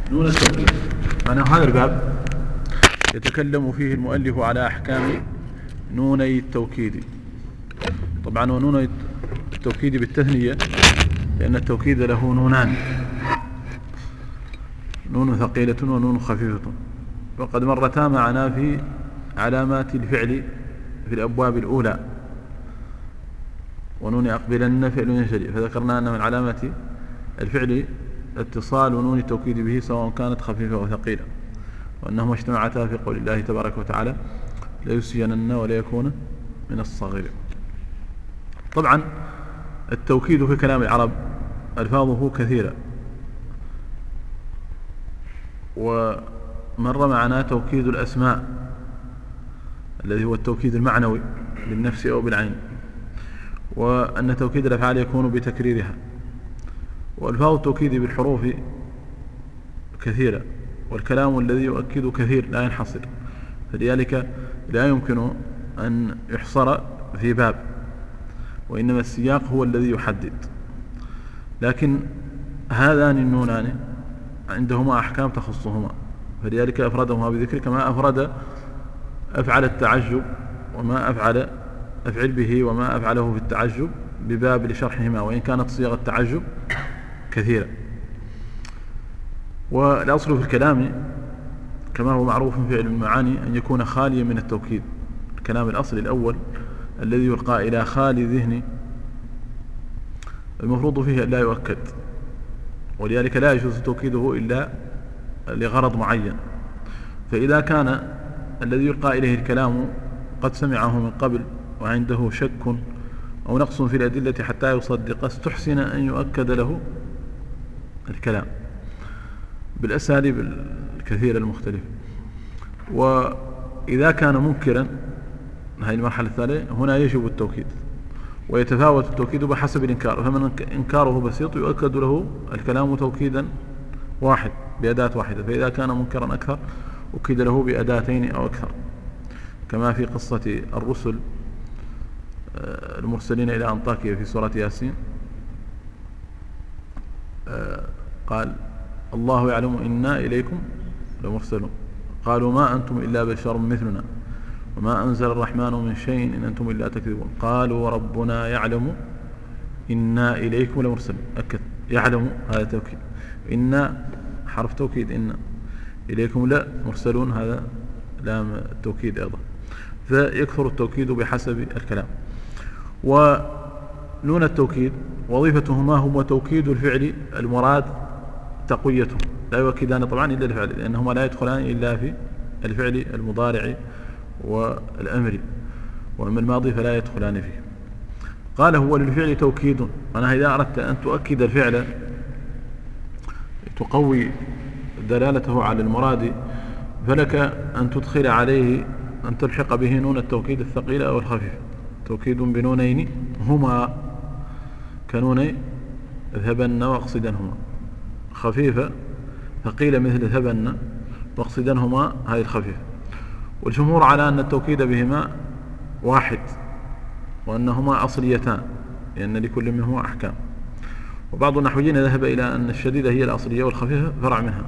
نون التوكيد. معنى هذا الباب يتكلم فيه المؤلف على أحكام نوني التوكيد. طبعا ونون التوكيد بالتثنية لأن التوكيد له نونان، نون ثقيلة ونون خفيفة، وقد مرتا معنا في علامات الفعل في الأبواب الأولى، ونون أقبلن فعل ينشري، فذكرنا أن من علامة الفعل اتصال نون التوكيد به سواء كانت خفيفة أو ثقيلة، وأنهما اجتمعتا في قول الله تبارك وتعالى ليسجنن ولا يكون من الصاغرين. طبعا التوكيد في كلام العرب ألفاظه كثيرة، ومر معنا توكيد الأسماء الذي هو التوكيد المعنوي بالنفس أو بالعين، وأن توكيد الأفعال يكون بتكريرها، وألفاظ التوكيد بالحروف كثيرة، والكلام الذي يؤكد كثير لا ينحصر، فلذلك لا يمكن أن يحصر في باب، وإنما السياق هو الذي يحدد. لكن هذان النونان عندهما أحكام تخصهما، فلذلك أفردهما بذكر، كما أفرد أفعل التعجب وما أفعل به وما أفعله في التعجب بباب لشرحهما، وإن كانت صيغ التعجب كثيرة. والأصل في الكلام كما هو معروف في علم المعاني أن يكون خاليا من التوكيد. الكلام الأصل الأول الذي يلقى إلى خالي ذهني المفروض فيه أن لا يؤكد، ولذلك لا يجوز توكيده إلا لغرض معين. فإذا كان الذي يلقى إليه الكلام قد سمعه من قبل وعنده شك أو نقص في الأدلة حتى يصدق، استحسن أن يؤكد له الكلام بالأساليب الكثيرة المختلفة. وإذا كان منكرا، هذه المرحلة الثانية، هنا يجب التوكيد، ويتفاوت التوكيد بحسب الإنكار، فمن إنكاره بسيط يؤكد له الكلام توكيدا واحد بأداة واحدة، فإذا كان منكرا أكثر أكد له بأداتين أو أكثر، كما في قصة الرسل المرسلين إلى أنطاكيا في سورة ياسين، قال الله يعلم إنا إليكم لمرسلون، قالوا ما أنتم إلا بشر مثلنا وما أنزل الرحمن من شيء إن أنتم إلا تكذبون، قالوا ربنا يعلم إنا إليكم لمرسلون، أكد يعلم، هذا توكيد، إنا حرف توكيد، إنا إليكم لا مرسلون، هذا لام التوكيد أيضا، فيكثر التوكيد بحسب الكلام. ونون التوكيد وظيفتهما هو توكيد الفعل المراد تقويته، لا يؤكدان طبعا إلا الفعل، لأنهما لا يدخلان إلا في الفعل المضارع والأمر، وأما الماضي فلا يدخلان فيه. قال هو للفعل توكيد، أنا إذا أردت أن تؤكد الفعل تقوي دلالته على المراد، فلك أن تدخل عليه، أن تلحق به نون التوكيد الثقيلة أو الخفيفة، توكيد بنونين هما كنوني ذهبن واقصدنهما، خفيفة ثقيلة مثل ذهبن واقصدنهما هذه الخفيفة. والجمهور على أن التوكيد بهما واحد، وأنهما أصليتان، لأن لكل منهما أحكام. وبعض النحويين ذهب إلى أن الشديدة هي الأصلية والخفيفة فرع منها،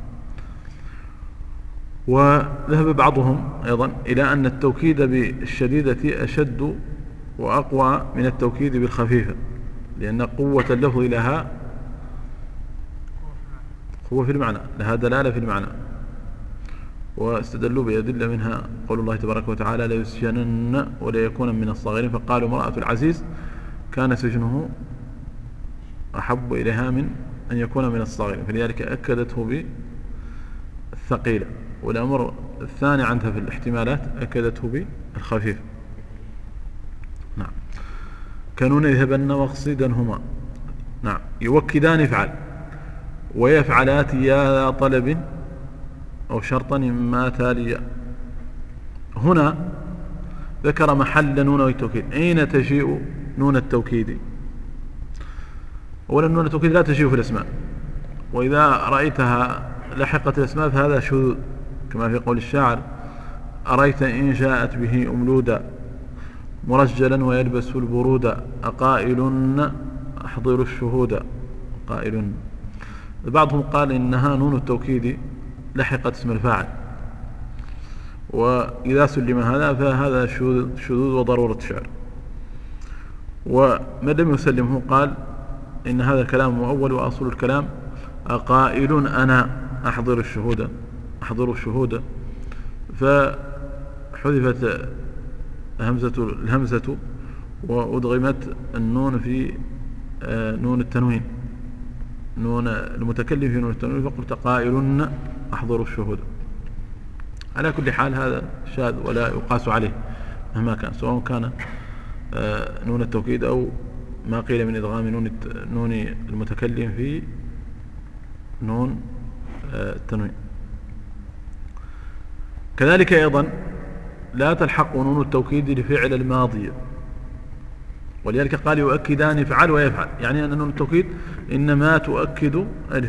وذهب بعضهم أيضا إلى أن التوكيد بالشديدة أشد وأقوى من التوكيد بالخفيفة، لأن قوة اللفظ لها قوة في المعنى، لها دلالة في المعنى. واستدلوا بأدلة منها قول الله تبارك وتعالى لا يسجنن ولا يكون من الصاغرين، فقالوا امرأة العزيز كان سجنه أحب إليها من أن يكون من الصاغرين، فلذلك أكدته بالثقيلة. والأمر الثاني عندها في الاحتمالات أكدته بالخفيف. نعم، كانون يذهبن واقصدنهما، نعم، يوكدان افعل ويفعلات يا طلب أو شرطا ما تاليا. هنا ذكر محل نون التوكيد، أين تجيء نون التوكيد؟ أولا نون التوكيد لا تجيء في الأسماء، وإذا رأيتها لحقت الأسماء فهذا شذوذ، كما في قول الشاعر أريت إن جاءت به أملودا مرجلا ويلبس البرودا أقائل أحضر الشهود، قائل بعضهم قال إنها نون التوكيد لحقت اسم الفاعل، وإذا سلم هذا فهذا شذوذ وضرورة شعر. ومن لم يسلمه قال إن هذا الكلام مؤول، وأصل الكلام قائل أنا أحضر الشهود، فحذفت الهمزة وأدغمت النون في نون التنوين، نون المتكلم في نون التنوين، فقلت قائل أحضر الشهود. على كل حال هذا شاذ ولا يقاس عليه مهما كان، سواء كان نون التوكيد أو ما قيل من إدغام نون المتكلم في نون التنوين. كذلك أيضا لا تلحق نون التوكيد لفعل الماضي، ولذلك قال يؤكدان يفعل ويفعل، يعني أن نون التوكيد إنما تؤكد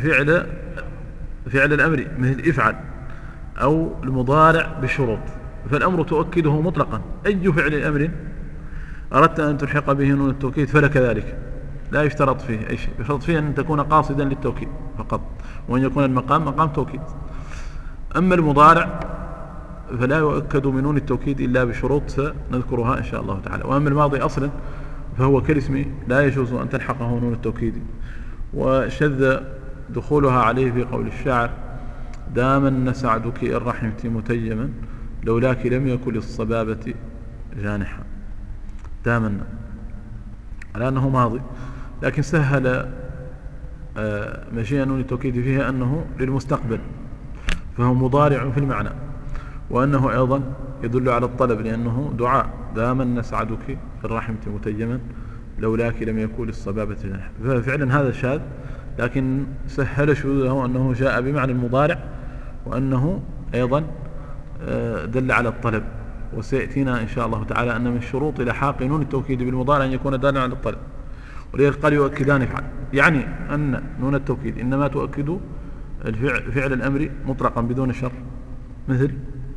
فعل الأمر مثل افعل، أو المضارع بشروط، فالأمر تؤكده مطلقا. أي فعل أمر أردت أن تلحق به نون التوكيد فلك ذلك، لا يشترط فيه أي شيء، يشترط فيه أن تكون قاصدا للتوكيد فقط، وأن يكون المقام مقام توكيد. أما المضارع فلا يؤكد من نون التوكيد إلا بشروط سنذكرها إن شاء الله تعالى. وأما الماضي أصلا فهو كالاسم لا يجوز أن تلحقه نون التوكيد، وشذ دخولها عليه في قول الشاعر دامن سعدك إن رحمت متيما لولاك لم يكن للصبابة جانحا. دامن على أنه ماضي، لكن سهل مجيء نون التوكيد فيها أنه للمستقبل، فهو مضارع في المعنى، وأنه أيضا يدل على الطلب لأنه دعاء دامن سعدك إن رحمت متيما لولاك لم يكن للصبابة جانحا. ففعلا هذا شاذ، لكن سهل شذوذه أنه جاء بمعنى المضارع، وأنه أيضا دل على الطلب. وسيأتينا إن شاء الله تعالى أن من شروط لحاق نون التوكيد بالمضارع أن يكون دالا على الطلب، ولذلك قال يؤكدان يفعل، يعني أن نون التوكيد إنما تؤكد فعل الأمر مطلقا بدون شر، مثل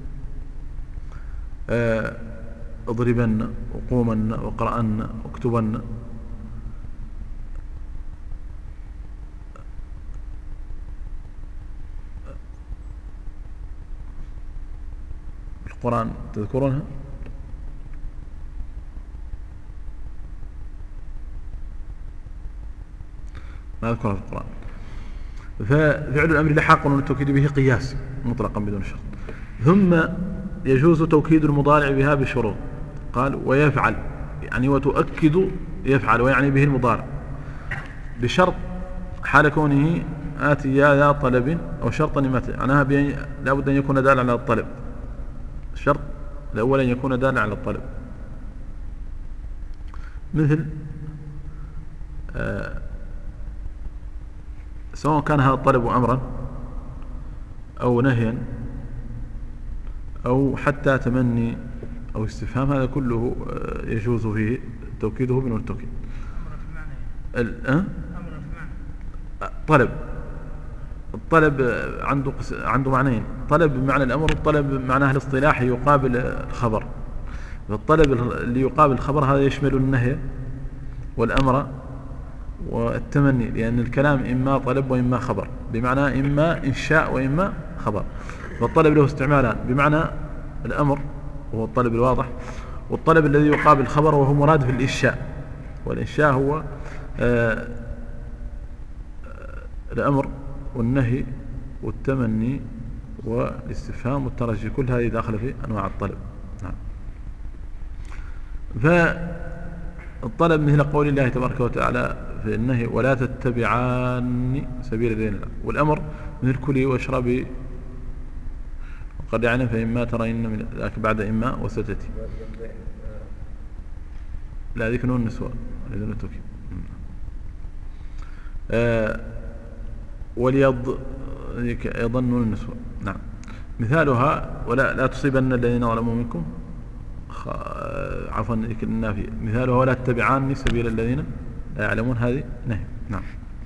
اضربن وقومن وقرأن واكتبن. القرآن تذكرونها؟ ما أذكرها في القرآن. ففعل الأمر لحاق نون التوكيد به قياس مطلقا بدون شرط. ثم يجوز توكيد المضارع بها بشروط، قال ويفعل، يعني وتؤكد يفعل، ويعني به المضارع بشرط حال كونه آتي ذا طلب أو شرطا يمتع، معناها لا بد أن يكون دالا على الطلب. الشرط الأول أن يكون دالا على الطلب، مثل سواء كان هذا الطلب أمرا أو نهيا أو حتى تمني أو استفهام، هذا كله يجوز فيه توكيده بنون التوكيد. طلب، الطلب عنده معنيين، طلب بمعنى الأمر، والطلب بمعناه الاصطلاحي يقابل الخبر. فالطلب اللي يقابل الخبر هذا يشمل النهي والأمر والتمني، لأن الكلام إما طلب وإما خبر، بمعنى إما إنشاء وإما خبر. فالطلب له استعمالان، بمعنى الأمر وهو الطلب الواضح، والطلب الذي يقابل الخبر وهو مراد في الإنشاء، والإنشاء هو الأمر والنهي والتمني والاستفهام والترجي، كل هذه داخل في أنواع الطلب. نعم. فالطلب مثل قول الله تبارك وتعالى في النهي ولا تتبعان سبيل الذين لا، والأمر مثل كلي واشربي وقد يعني فإما ترين من ذاك بعد إما وستتي. لا ذيك نون النسوة لذين التوكيد. وليض أيضا نون النسوة. نعم. مثالها ولا تصيبن الذين ظلموا منكم عفوا النافية، مثالها ولا تتبعان سبيل الذين لا يعلمون، هذه نهي. نعم.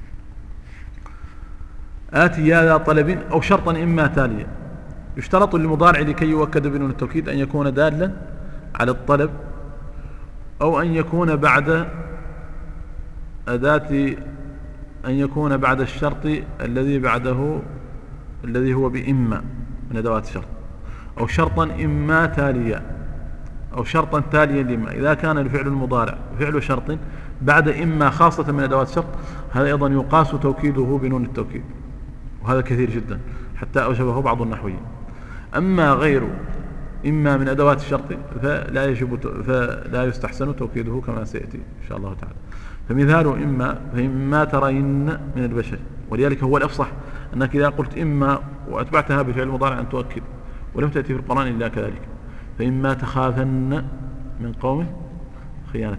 آتي ذا طلب أو شرطا إما تاليا. يشترط للمضارع لكي يؤكد بنون التوكيد أن يكون دالا على الطلب، أو أن يكون بعد أداة أن يكون بعد الشرط الذي بعده الذي هو بإما من أدوات الشرط، أو شرطا إما تاليا، أو شرطا تاليا لما. إذا كان الفعل المضارع فعل شرط بعد إما خاصة من أدوات الشرط، هذا أيضا يقاس توكيده بنون التوكيد، وهذا كثير جدا حتى أوجبه بعض النحويين. أما غير إما من أدوات الشرط فلا يستحسن توكيده كما سيأتي إن شاء الله تعالى. فمثال فإما ترين من البشر، ولذلك هو الأفصح أنك إذا قلت إما وأتبعتها بفعل مضارع أن تؤكد، ولم تأتي في القرآن إلا كذلك. فإما تخافن من قوم خيانة،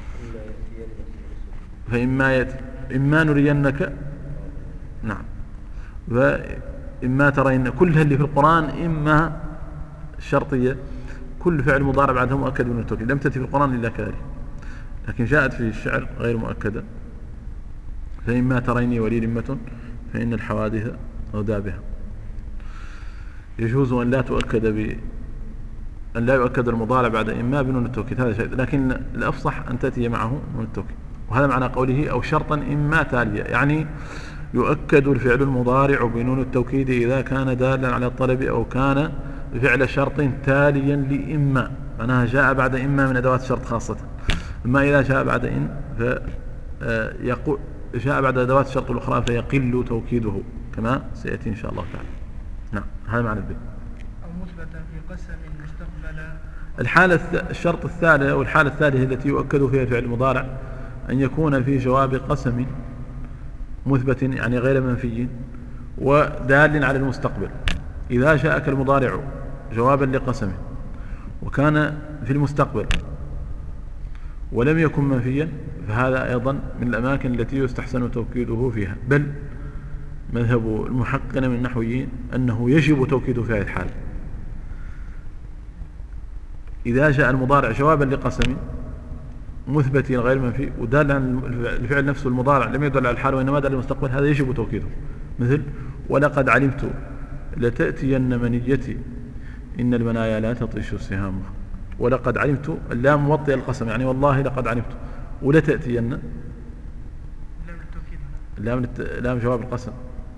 إما نرينك، نعم. فإما ترين كلها اللي في القرآن إما الشرطية، كل فعل مضارع بعدها مؤكد من التوكيد، لم تأتي في القرآن إلا كذلك، لكن جاءت في الشعر غير مؤكدة. فإما تريني ولي ذمة فإن الحوادث أودى بها. يجوز أن لا يؤكد المضارع بعد إما بنون التوكيد، هذا شيء، لكن الأفصح أن تأتي معه نون التوكيد. وهذا معنى قوله أو شرطا إما تاليا، يعني يؤكد الفعل المضارع بنون التوكيد إذا كان دالا على الطلب أو كان فعل شرط تاليا لإما، معناها جاء بعد إما من أدوات الشرط خاصة. أما إذا جاء بعد إن جاء بعد أدوات الشرط الأخرى فيقل توكيده كما سيأتي إن شاء الله تعالى. نعم، هذا معنى البيت. أو مثبتا في قسم مستقبلا. الشرط الثالث أو الحالة الثالثة التي يؤكد فيها الفعل المضارع أن يكون في جواب قسم مثبت، يعني غير منفي ودال على المستقبل. إذا جاءك المضارع جوابا لقسم وكان في المستقبل ولم يكن منفيا، فهذا أيضا من الأماكن التي يستحسن توكيده فيها، بل مذهب المحققين من النحويين أنه يجب توكيده في هذه الحالة. إذا جاء المضارع جوابا لقسم مثبت غير منفي ودال عن الفعل نفسه المضارع لم يدل على الحال وإنما دل على المستقبل، هذا يجب توكيده. مثل ولقد علمت لتأتين منيتي إن المنايا لا تطيش السهام. ولقد علمت اللام موطئ القسم، يعني والله لقد علمت. ولتأتين لام جواب القسم.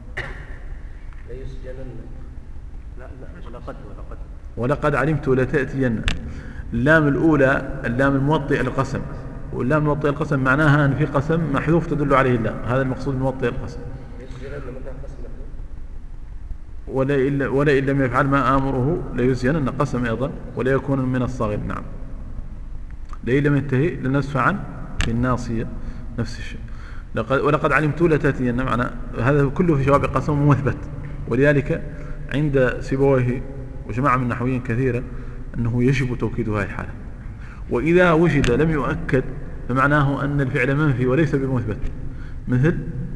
ولقد علمت لتأتين. اللام الأولى اللام الموطئ القسم، واللام موطئ القسم معناها أن في قسم محذوف تدل عليه اللام، هذا المقصود موطئ القسم. ولا إن لم يفعل ما آمره ليزينن قسم أيضا ولا يكون من الصاغر. نعم، لئن لم ينتهي لنسفعا في الناصية، نفس الشيء. ولقد علمت لتأتين، معنى هذا كله في جواب قسم مثبت. ولذلك عند سيبويه وجماعة من النحويين كثيرا أنه يجب توكيد هذه الحالة. وإذا وجد لم يؤكد فمعناه أن الفعل منفي وليس بمثبت، مثل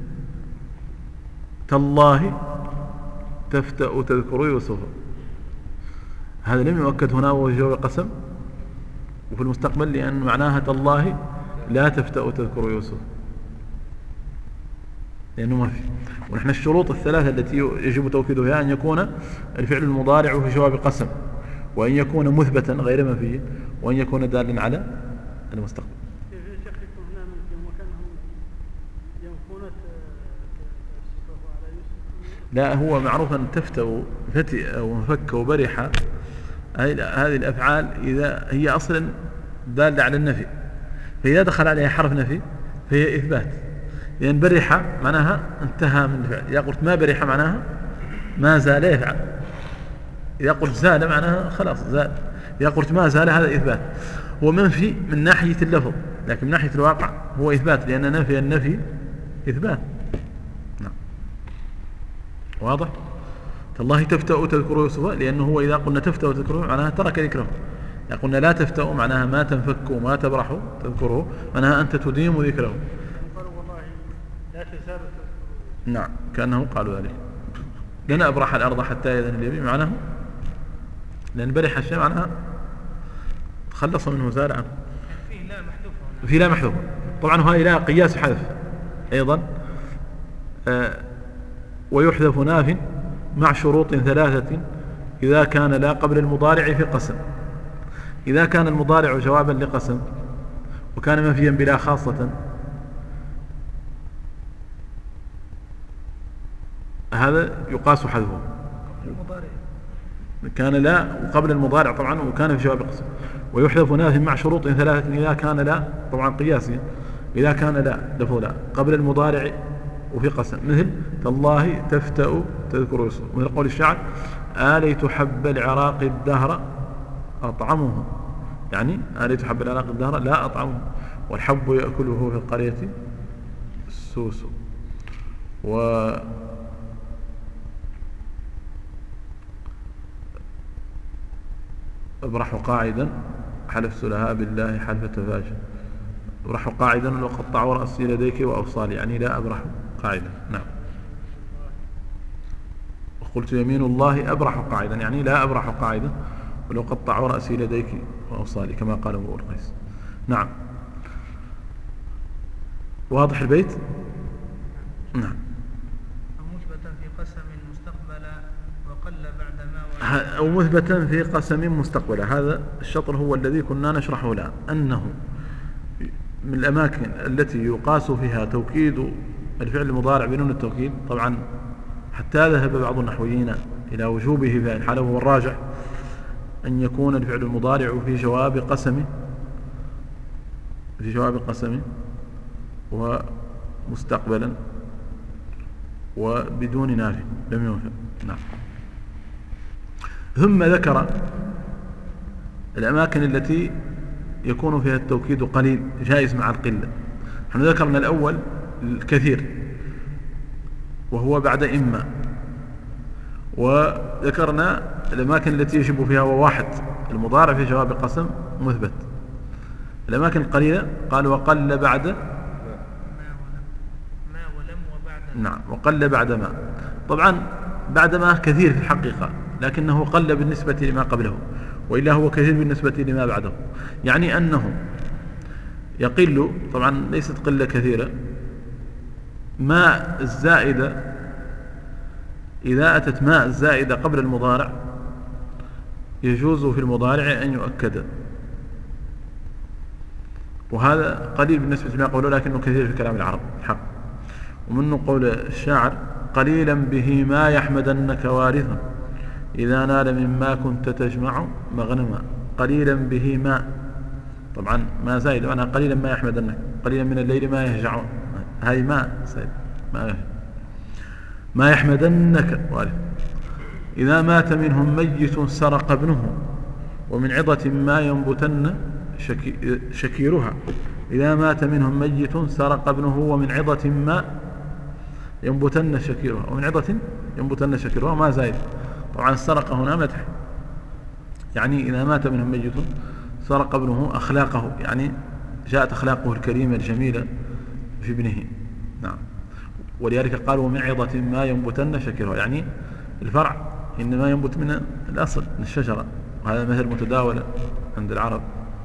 تالله تفتأ تذكر يوسف، هذا لم يؤكد هنا وهو جواب قسم وفي المستقبل، لأن معناها تالله لا تفتأ تذكر يوسف، لأنه ما في. ونحن الشروط الثلاثة التي يجب توكيدها أن يكون الفعل المضارع في جواب قسم، وأن يكون مثبتا غير منفي، وأن يكون دالا على المستقبل. لا، هو معروف أن تفتأ فتئ وانفك وبرح، هذه الأفعال إذا هي أصلا دالة على النفي، فإذا دخل عليها حرف نفي فهي إثبات. لأن برح معناها انتهى من الفعل، إذا قلت ما برح معناها ما زال يفعل، إذا قلت زال معناها خلاص زال، إذا قلت ما زال هذا إثبات. هو منفي من ناحية اللفظ، لكن من ناحية الواقع هو إثبات، لأن نفي النفي إثبات. نعم، واضح؟ تالله تفتأ تذكر يوسف، لأنه هو إذا قلنا تفتأ تذكره معناها ترك ذكره. إذا قلنا لا تفتأ معناها ما تنفك وما تبرح تذكره، معناها أنت تديم ذكره. نعم، كأنهم قالوا ذلك. لن أبرح الأرض حتى يأذن لي معناه، لأن برح الشيء معناها تخلص منه زال عنه. في لا محذوفة طبعا، وهذه لا قياس حذف أيضا. ويحذف ناف مع شروط ثلاثة إذا كان لا قبل المضارع في قسم. إذا كان المضارع جوابا لقسم وكان منفيا بلا خاصة هذا يقاس حذفه. المضارع كان لا وقبل المضارع طبعا، وكان في جواب القسم. ويحذف ناف مع شروط ثلاثة إذا كان لا، طبعا قياسيا، إذا كان لا لفظ لا قبل المضارع وفي قسم، مثل تالله تفتأ تذكر يوسف، مثل قول الشاعر آليت حب العراق الدهر أطعمه، يعني آليت حب العراق الدهر لا أطعمه، والحب يأكله في القرية السوس. أبرح قاعدا حلفت لها بالله حلفة فاجر. أبرح قاعدا وقطع رأسي لديك وأوصالي، يعني لا أبرح قاعدا. نعم. وقلت يمين الله أبرح قاعدا، يعني لا أبرح قاعدا ولو قطع رأسي لديك وأوصالي، كما قال امرؤ القيس. نعم. واضح البيت؟ نعم. مثبتا في قسم مستقبلا وقل بعد ما أو مثبتا في قسم مستقبلا، هذا الشطر هو الذي كنا نشرحه الآن، أنه من الأماكن التي يقاس فيها توكيد الفعل المضارع بنون التوكيد. طبعا حتى ذهب بعض النحويين إلى وجوبه في الحالة، وهو الراجح أن يكون الفعل المضارع في جواب قسم ومستقبلا وبدون نافي لم ينفع. نعم. ثم ذكر الأماكن التي يكون فيها التوكيد قليل جائز مع القلة. نحن ذكرنا الأول الكثير وهو بعد إما، وذكرنا الأماكن التي يجب فيها وواحد المضارع في جواب قسم مثبت. الأماكن القليلة قال وقل بعد ما ولم وبعد. نعم. وقل بعد ما، طبعا بعد ما كثير في الحقيقة، لكنه قل بالنسبة لما قبله، وإلا هو كثير بالنسبة لما بعده. يعني أنه يقل، طبعا ليست قلة كثيرة، ماء الزائدة إذا أتت ماء الزائدة قبل المضارع يجوز في المضارع أن يؤكد، وهذا قليل بالنسبة لما قوله لكنه كثير في كلام العرب حق. ومنه قول الشاعر قليلا به ما يحمدنك وارثا إذا نال مما كنت تجمع مغنما. قليلا به ما، طبعا ما زائد، معناها قليلا ما يحمدنك، قليلا من الليل ما يهجعون، هاي ما زائد ما يحمدنك وارثا. إذا مات منهم ميت سرق ابنه ومن عظة ما ينبتن شكيرها. إذا مات منهم ميت سرق ابنه ومن عظة ما ينبتن شكيرها، ومن عظة ينبتن شكيرها ما زائد. طبعا السرق هنا مدح، يعني إذا مات منهم ميت سرق ابنه أخلاقه، يعني جاءت أخلاقه الكريمة الجميلة في ابنه. نعم. ولذلك قالوا من عظة ما ينبتن شكيرها، يعني الفرع إنما ينبت من الأصل من الشجرة، وهذا مثل متداول عند العرب.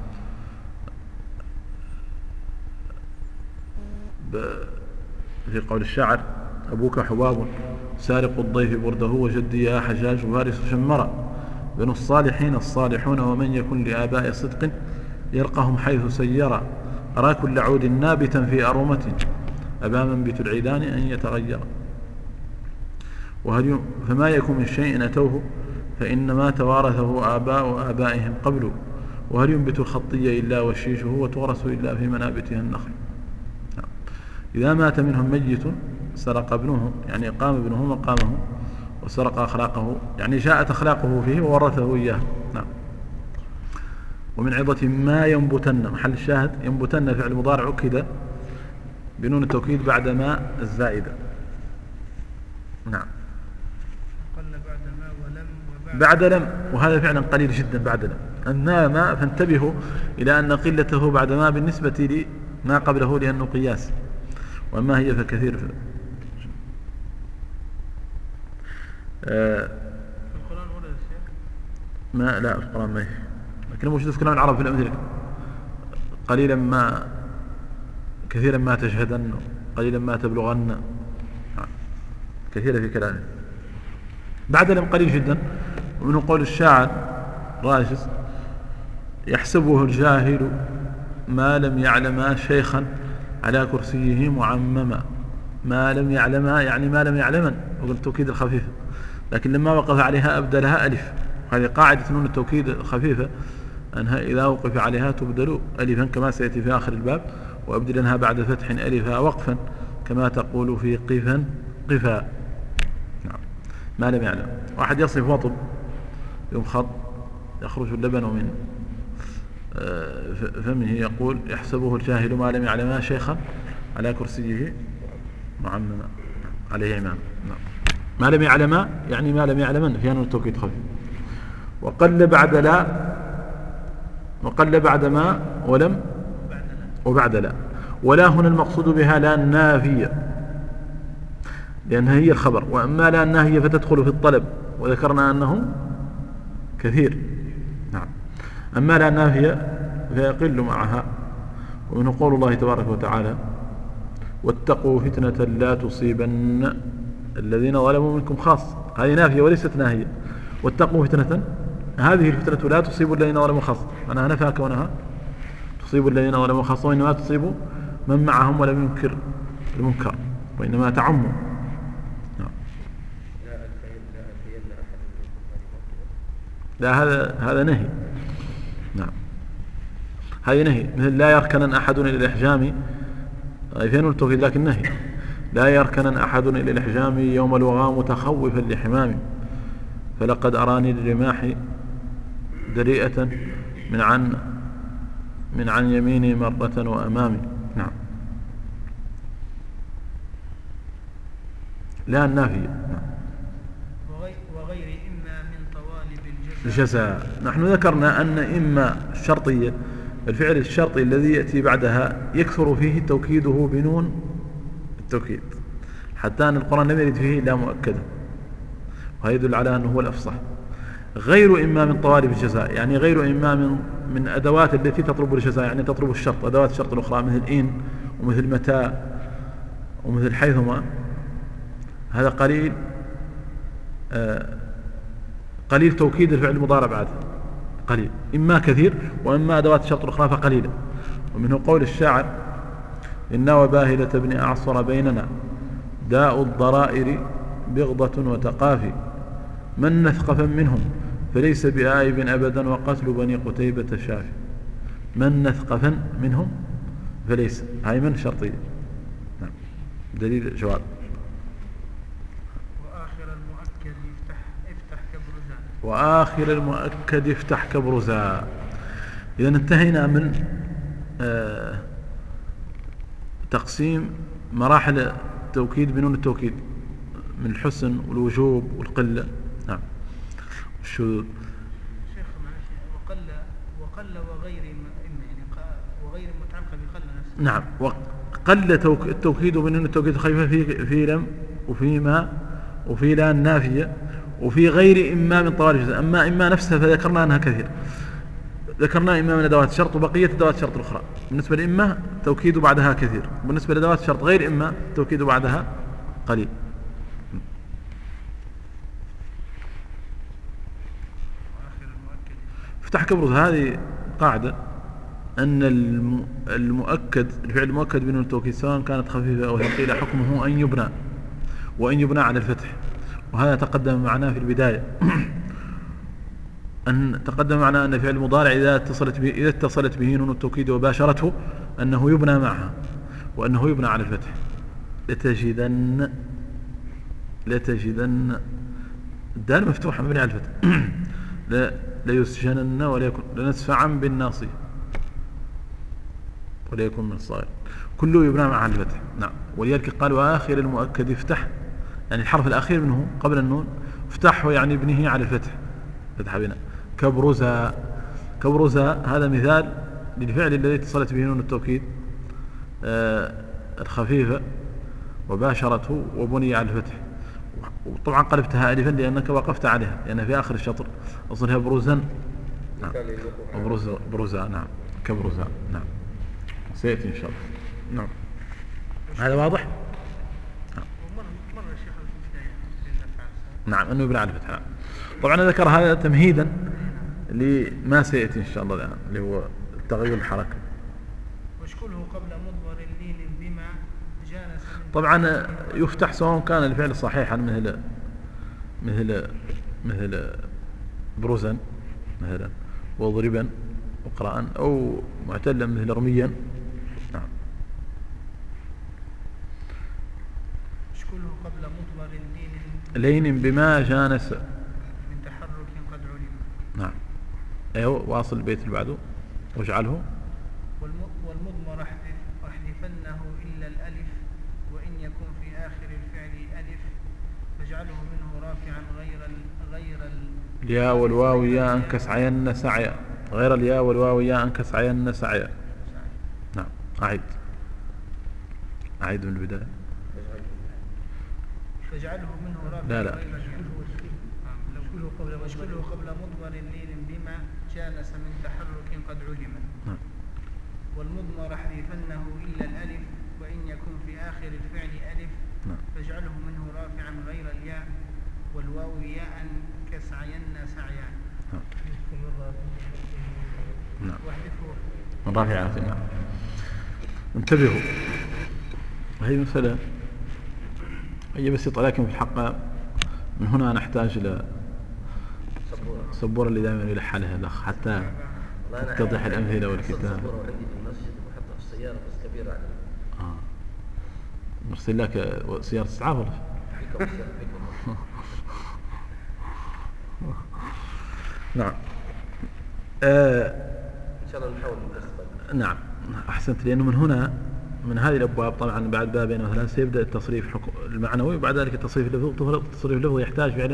في قول الشاعر أبوك حباب سارق الضيف برده وجدي يا حجاج فارس شمرة بن الصالحين الصالحون ومن يكن لآباء صدق يلقهم حيث سيرا. أرى كل عود نابتا في أرومة أبا منبت العيدان أن يتغير. فما يكن من شيء أتوه فإنما توارثه آباء آبائهم قبل. وهل ينبت الخطي إلا وشيشه وتغرس إلا في منابتها النخل. إذا مات منهم ميت سرق ابنه، يعني قام ابنه مقامه وسرق أخلاقه، يعني جاءت أخلاقه فيه وورثه إياه. نعم. ومن عظة ما ينبتن، محل الشاهد ينبتن فعل مضارع أكد بنون التوكيد بعد ما الزائدة. نعم. قل بعد ما ولم وبعد. بعد لم، وهذا فعلا قليل جدا بعد لم. أما ما فانتبهوا إلى أن قلته بعد ما بالنسبة لما قبله لأنه قياس، وما هي فكثير في القرآن ورد الشيخ؟ ما لا في القرآن ما هي، لكن موجود في كلام العرب في الأمثلة. قليلا ما كثيرا ما تشهدن قليلا ما تبلغن، كثيرا في كلامه. بعد لم قليل جدا. ومن قول الشاعر راجز يحسبه الجاهل ما لم يعلم شيخا على كرسيه معمما. ما لم يعلمها يعني ما لم يعلمن، وقلت التوكيد الخفيفة، لكن لما وقف عليها أبدلها ألف. هذه قاعدة نون التوكيد الخفيفة أنها إذا وقف عليها تبدل ألفا كما سيأتي في آخر الباب، وأبدلنها بعد فتح ألفا وقفا كما تقول في قفا قفا. نعم. ما لم يعلم. واحد يصف وطب يمخض يخرج اللبن من فمه، يقول يحسبه الجاهل ما لم يعلمها شيخا على كرسيه معمما عليه إمام. نعم. ما لم يعلم يعني ما لم يعلمن في نون التوكيد خفيف. وقل بعد لا، وقل بعد ما ولم وبعد لا. ولا هنا المقصود بها لا النافية لأنها هي الخبر، وأما لا الناهية فتدخل في الطلب وذكرنا أنه كثير. نعم. أما لا النافية فيقل معها، ومنه قول الله تبارك وتعالى واتقوا فتنة لا تصيبن الذين ظلموا منكم خاصة. هذه نافية وليست ناهية. واتقوا فتنة، هذه الفتنة لا تصيب الذين ظلموا خاصة، أنا نفى كونها تصيب الذين ظلموا خاصة، وإنما تصيب من معهم ولم ينكر المنكر، وإنما تعم. لا هذا نهي. نعم. هذا نهي، مثل لا يركنن أحد إلى الإحجام، فين التوكيد لكن نهي. لا يركنن أحد إلى الإحجام يوم الوغى متخوفا لحمام، فلقد أراني للرماح دريئة من عن يميني مرة وأمامي. نعم. لا النافية. نعم. وغير إما من طوالب الجزاء. نحن ذكرنا أن إما الشرطية، الفعل الشرطي الذي يأتي بعدها يكثر فيه توكيده بنون التوكيد، حتى أن القرآن لم يرد فيه لا مؤكدا، وهذا يدل على أنه هو الأفصح. غير إما من طوالب الجزاء يعني غير إما من أدوات التي تطلب الجزاء، يعني تطلب الشرط، أدوات الشرط الأخرى مثل إن ومثل متى ومثل حيثما. هذا قليل توكيد الفعل المضارع بعد قليل، إما كثير وإما أدوات الشرط الأخرى فقليلة. ومنه قول الشاعر إنا وباهلة ابن أعصر بيننا داء الضرائر بغضة وتقافي، من نثقفا منهم فليس بآيب أبدا وقتل بني قتيبة شافي. من نثقفا منهم فليس، هاي من شرطية. نعم. دليل جواب. وآخر المؤكد افتح كبرزا. إذا انتهينا من تقسيم مراحل التوكيد بنون التوكيد من الحسن والوجوب والقلة. نعم. والشذوذ. شيخ وقل وغير يعني وغير متعلقة بقل نفسه. نعم. وقل التوكيد بنون التوكيد الخفيفة في لم وفي ما وفي لا النافية وفي غير إما من طوال الجزاء. أما إما نفسها فذكرنا أنها كثير، ذكرنا إما من أدوات الشرط وبقية أدوات الشرط الأخرى. بالنسبة لإما توكيد بعدها كثير، بالنسبة لأدوات الشرط غير إما توكيد بعدها قليل. افتح كبرز. هذه قاعدة أن المؤكد الفعل المؤكد بنون التوكيد سواء كانت خفيفة أو ثقيلة حكمه أن يبنى، وأن يبنى على الفتح. وهذا تقدم معنا في البداية أن تقدم معنا أن فعل المضارع إذا اتصلت به نون التوكيد وباشرته أنه يبنى معها، وأنه يبنى على الفتح. لتجدن الدال مفتوحة مبني على الفتح. ليسجنن وليكن لنسفعا بالناصية وليكن من الصغير، كله يبنى معها على الفتح. نعم. ولذلك قال وآخر المؤكد افتح، يعني الحرف الأخير منه قبل النون افتحه يعني ابنه على الفتح، فتح بنا. كبرزا هذا مثال للفعل الذي اتصلت به نون التوكيد الخفيفة وباشرته وبني على الفتح. وطبعا قلبتها ألفا لأنك وقفت عليها، لأنها في آخر الشطر أصلها بروزا. نعم. بروزا. نعم. كبرزا. نعم. سيأتي إن شاء الله. نعم. هذا واضح؟ نعم. أنه يبنى على الفتح. طبعا ذكر هذا تمهيدا لما سيأتي إن شاء الله الآن اللي هو تغير الحركة. واشكله قبل مضمر لين بما جانس من طبعا يفتح سواء كان الفعل صحيحا مثل بروزا مثلا وضربا وقراء، أو معتلا مثل رميا. نعم. اشكله قبل مضمر لين بما جانس من تحرك قد علم. نعم. أيوه، واصل البيت اللي بعده. واجعله والمضمر احذفنه إلا الألف، وإن يكن في آخر الفعل ألف فاجعله منه رافعا غير الياء والواو ياء انكس عين سعيا، غير الياء والواو ياء انكس عين سعيا. نعم. أعيد من البداية. فاجعله منه رافعا لا واشكله قبل مضمر لين بما جانس من تحرك قد علم. نعم. والمضمر احذفنه إلا الألف، وإن يكن في آخر الفعل ألف فاجعله منه رافعا غير الياء والواو ياء كسعين سعيا. نعم. واحذفه من رافعات. نعم. انتبهوا، هي مسألة هي بسيطة، لكن في الحق من هنا نحتاج إلى سبورة اللي دائما يلح عليها الأخ حتى تتضح الأمثلة والكتاب. مرسل لك سيارة اسعاف ولا؟ نعم. إن شاء الله نحاول نستقبل. نعم أحسنت، لأنه من هنا من هذه الأبواب طبعا بعد بابين مثلا سيبدأ التصريف المعنوي، وبعد ذلك التصريف اللفظي. التصريف اللفظي يحتاج فعلا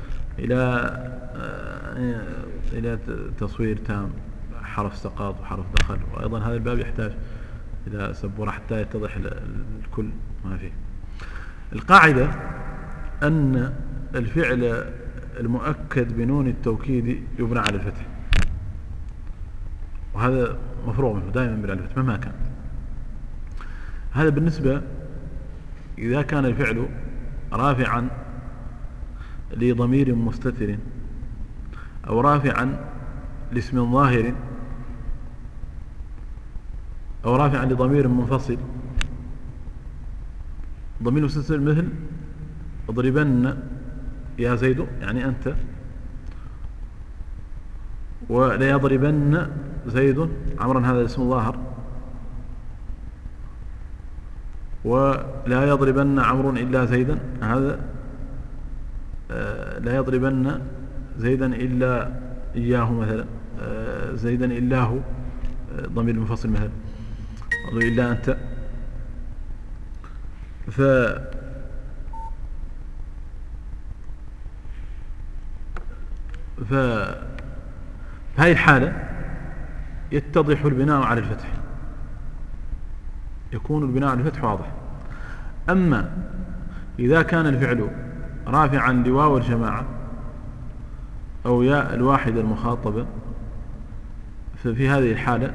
إلى تصوير تام، حرف سقاط وحرف دخل، وأيضا هذا الباب يحتاج إلى سبورة حتى يتضح الكل ما فيه. القاعدة أن الفعل المؤكد بنون التوكيد يبنى على الفتح، وهذا مفروغ منه دائما يبنى على الفتح مهما كان. هذا بالنسبة إذا كان الفعل رافعا لضمير مستتر، أو رافعا لاسم ظاهر، أو رافعا لضمير منفصل. ضمير مستتر مثل اضربن يا زيد، يعني أنت، ولا يضربن زيد عمرا، هذا اسم ظاهر، ولا يضربن عمرو إلا زيدا، هذا لا يضربن زيدا إلا إياه مثلا، زيدا إلا هو ضمير المنفصل مثلا، إلا أنت. فهذه الحالة يتضح البناء على الفتح، يكون البناء على الفتح واضح. أما إذا كان الفعل رافعا لواو الجماعة أو ياء الواحدة المخاطبة، ففي هذه الحالة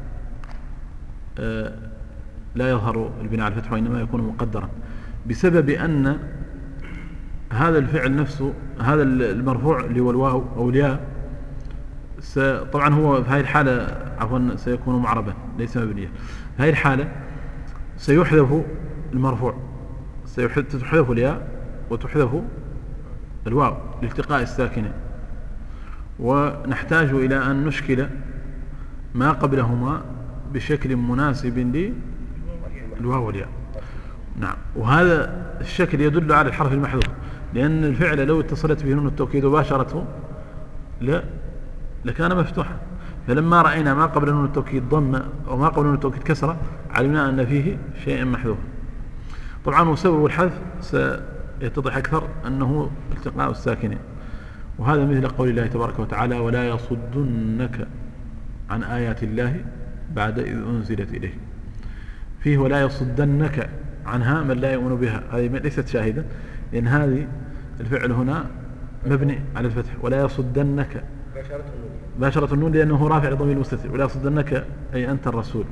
لا يظهر البناء على الفتح، وإنما يكون مقدرا، بسبب أن هذا الفعل نفسه، هذا المرفوع اللي هو الواو أو الياء، طبعا هو في هذه الحالة عفوا سيكون معربا ليس مبنيا. في هذه الحالة سيحذف المرفوع، تحذف الياء وتحذف الواو لالتقاء الساكنين، ونحتاج إلى أن نشكل ما قبلهما بشكل مناسب للواو والياء. نعم. وهذا الشكل يدل على الحرف المحذوف، لأن الفعل لو اتصلت به نون التوكيد وباشرته لكان مفتوحا، فلما رأينا ما قبل نون التوكيد ضم وما قبل نون التوكيد كسرة علمنا أن فيه شيء محذوف. طبعا وسبب الحذف سيتضح أكثر أنه التقاء الساكنين، وهذا مثل قول الله تبارك وتعالى: ولا يصدنك عن آيات الله بعد إذ أنزلت إليه. فيه ولا يصدنك عنها من لا يؤمن بها، هذه ليست شاهدة، لأن هذه الفعل هنا مبني على الفتح. ولا يصدنك باشرة النون لأنه رافع لضمير المستتر، ولا يصدنك أي أنت الرسول،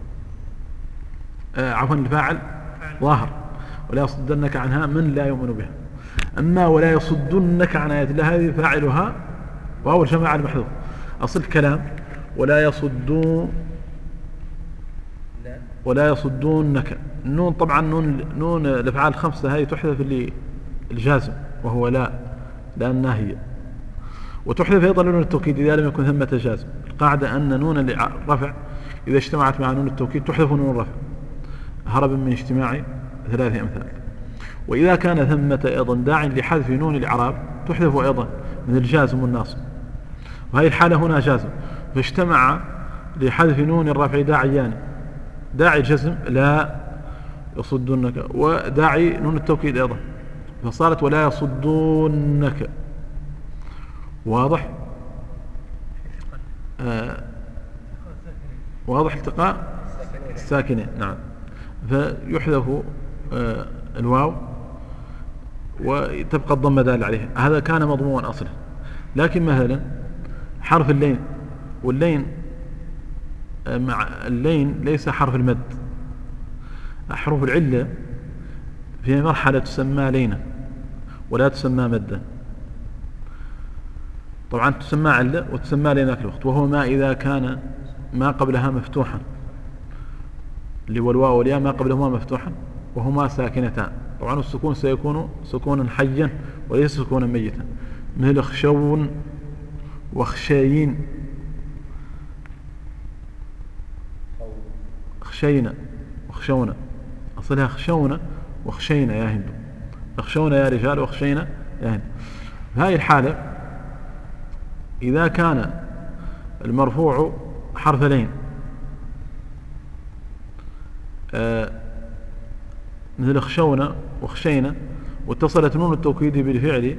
عفوا الفاعل ظاهر، ولا يصدنك عنها من لا يؤمن بها. أما ولا يصدنك عن آيات الله هذه فاعلها وهو الجماعة المحذوف. أصل الكلام ولا يصدون ولا يصدونك. النون طبعا نون الأفعال الخمسة هذه تحذف للجازم وهو لا الناهية، وتحذف أيضا نون التوكيد إذا لم يكن ثمة جازم. القاعدة أن نون الرفع إذا اجتمعت مع نون التوكيد تحذف نون الرفع هربا من اجتماع 3 أمثال. وإذا كان ثمة أيضا داع لحذف نون الإعراب تحذف أيضا من الجازم والناصب، وهذه الحالة هنا جازم، فاجتمع لحذف نون الرفع داعيان، داعي الجزم لا يصدونك، وداعي نون التوكيد أيضا، فصارت ولا يصدونك. واضح؟ واضح التقاء الساكنين. نعم. فيحذف الواو وتبقى الضمة دال عليها. هذا كان مضموما أصلا. لكن مثلا حرف اللين، واللين مع اللين ليس حرف المد، حروف العلة في مرحلة تسمى لينا ولا تسمى مدا. طبعا تسمى علة وتسمى لينا في الوقت، وهو ما إذا كان ما قبلها مفتوحا، اللي هو الواو والياء ما قبلهما مفتوحا وهما ساكنتان. طبعا السكون سيكون سكونا حيا وليس سكونا ميتا، مثل خشون وخشايين، خشينا وخشونا، أصلها خشونا وخشينا يا هند، خشونا يا رجال وخشينا يا هند. هذه الحالة إذا كان المرفوع حرف لين مثل خشونا وخشينا واتصلت نون التوكيد بالفعل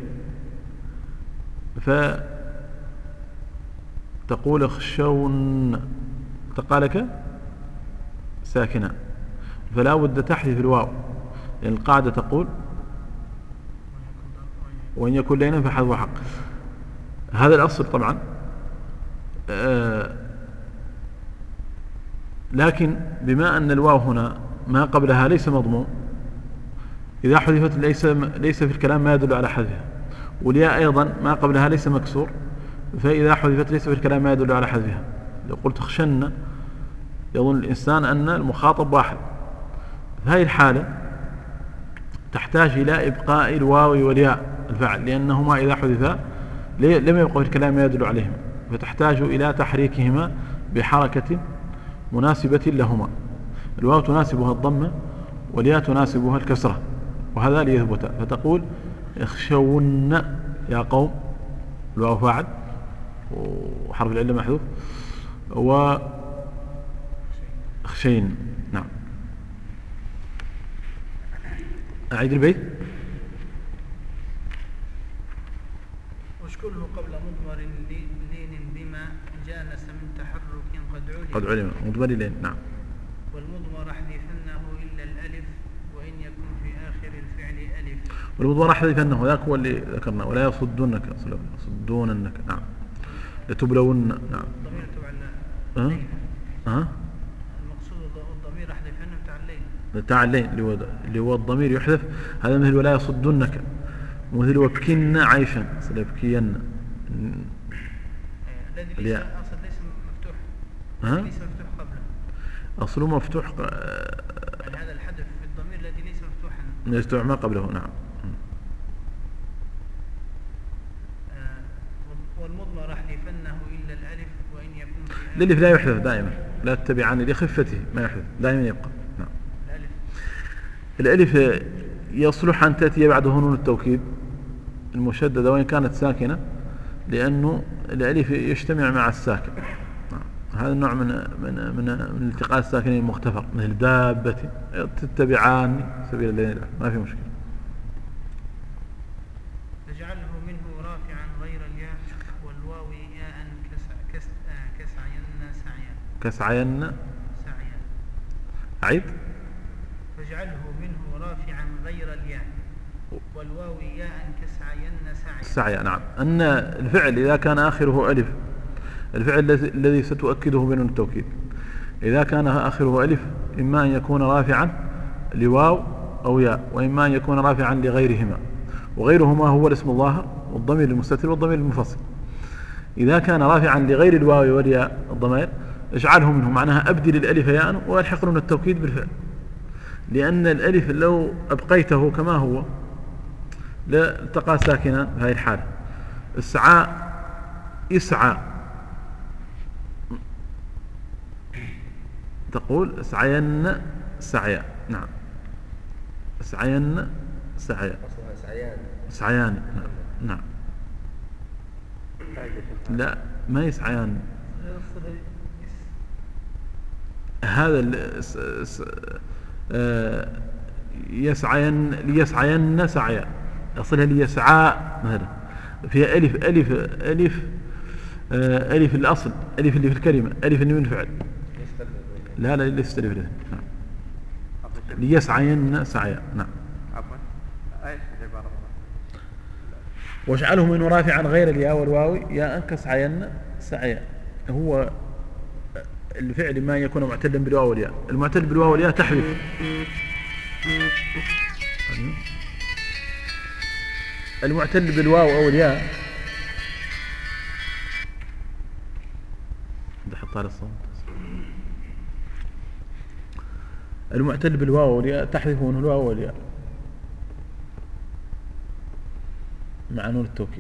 فتقول خشون تقالك ساكنة، فلا بد تحذف الواو، لأن القاعدة تقول وإن يكن لينا فحذف حق. هذا الأصل طبعا. لكن بما أن الواو هنا ما قبلها ليس مضموم، إذا حذفت ليس في الكلام ما يدل على حذفها، والياء أيضا ما قبلها ليس مكسور، فإذا حذفت ليس في الكلام ما يدل على حذفها. لو قلت خشن يظن الإنسان أن المخاطب واحد. في هذه الحالة تحتاج إلى إبقاء الواو والياء الفعل، لأنهما إذا حذفا لم يبقى في الكلام ما يدل عليهما، فتحتاج إلى تحريكهما بحركة مناسبة لهما. الواو تناسبها الضمة والياء تناسبها الكسرة، وهذا ليثبت، فتقول اخشون يا قوم، الواو فاعل وحرف العلة محذوف، وخشين. نعم. أعيد البيت. واشكله قبل مضمر لين بما جانس من تحرك قد علم مضمر لين. نعم. والمضمر احذفنه إلا الألف وإن يكن في آخر الفعل ألف. والمضمر احذفنه ذاك هو اللي ذكرنا، ولا يصدونك يصدونك. نعم. لتبلون. نعم. الضمير تبع المقصود الضمير احذفنه بتاع الليل، بتاع الليل اللي هو الضمير يحذف. هذا مثل ولا يصدونك، مثل وبكينا عيشا سيبكين. الذي ليس أصل ليس مفتوح، ليس مفتوح قبله، أصله مفتوح. يعني هذا الحذف في الضمير الذي ليس مفتوحا يفتح ما قبله. نعم. والمضمر احذفنه إلا الألف وإن يكون في الألف لا يحذف دائما، لا تتبعان لخفته ما يحذف، دائما يبقى. نعم. الألف يصلح أن تأتي بعده نون التوكيد المشددة وإن كانت ساكنة، لأنه الألف يجتمع مع الساكن. هذا النوع من التقاء الساكنين المختفر، مثل دابة تتبعان سبيل الليل، ما في مشكلة. تجعله منه رافعا غير الياء والواو ياء كسعين سعيا. أعيد. تجعله منه رافعا غير الياء والواو ياء كسعين سعيا. نعم. أن الفعل إذا كان آخره ألف، الفعل الذي ستؤكده بنون التوكيد إذا كان آخره ألف إما أن يكون رافعا لواو أو ياء، وإما أن يكون رافعا لغيرهما، وغيرهما هو الاسم الظاهر والضمير المستتر والضمير المنفصل. إذا كان رافعا لغير الواو والياء الضمير اجعله منه معناها أبدل الألف ياء وألحق له التوكيد بالفعل، لأن الألف لو أبقيته كما هو لالتقى ساكنا في هذه الحالة. اسعى يسعى، تقول اسعين سعيا. نعم اسعين سعيا، اسعيان. نعم لا ما يسعيان، هذا يسعين ليسعين سعيا، أصلها ليسعى مثلا فيها ألف الأصل، ألف اللي في الكلمة، ألف اللي من الفعل. لا ليس ألف. نعم ليسعين سعيا. نعم. واجعله منه رافعا غير الياء والواو يا كسعين سعيا. هو الفعل ما يكون معتلا بالواو والياء، المعتل بالواو والياء تحذف. المعتل بالواو أو الياء حط على الصوت. المعتل بالواو والياء تحذف منه الواو والياء مع نون التوكيد.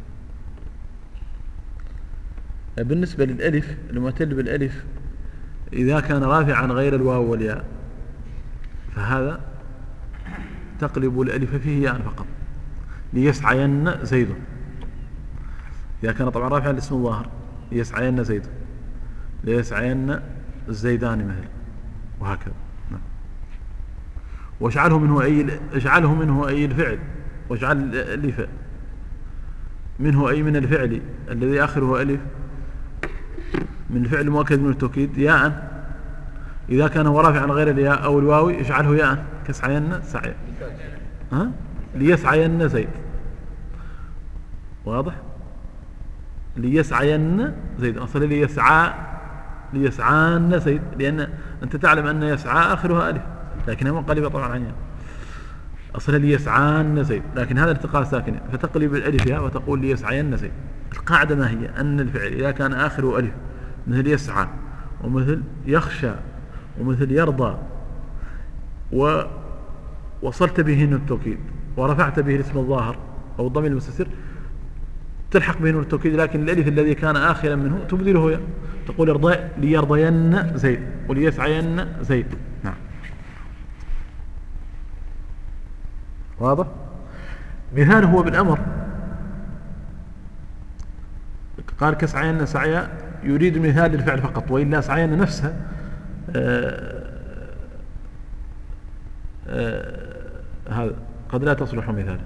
بالنسبة للألف، المعتل بالألف إذا كان رافعا غير الواو والياء فهذا تقلب الألف فيه ياء فقط. ليسعين زيد، إذا كان طبعا رافعا الاسم الظاهر، ليسعين زيد، ليسعين الزيدان مثلا، وهكذا. نعم. واجعله منه أي الفعل، واجعل الألف منه أي من الفعل الذي آخره ألف، من الفعل المؤكد من التوكيد ياء، إذا كان هو رافعا غير الياء أو الواو اجعله ياء كسعين سعيا. ليسعين زيد، واضح؟ ليسعين زيد، أصلا ليسعان زيد، لأن أنت تعلم أن يسعى آخرها ألف لكنها منقلبة طبعا عن ياء، أصلا ليسعان زيد، لكن هذا التقاء ساكنة فتقلب الألف ياء وتقول ليسعين زيد. القاعدة ما هي؟ أن الفعل إذا كان آخره ألف مثل يسعى ومثل يخشى ومثل يرضى ووصلت به نون التوكيد ورفعت به الاسم الظاهر أو الضمير المستتر تلحق به نون التوكيد، لكن الألف الذي كان آخرا منه تبدله ياء، تقول ليرضين زيد وليسعين زيد. نعم واضح؟ مثال هو بالأمر، قال كسعين سعيا يريد مثال الفعل فقط، وإلا سعين نفسها هذا قد لا تصلح مثالا.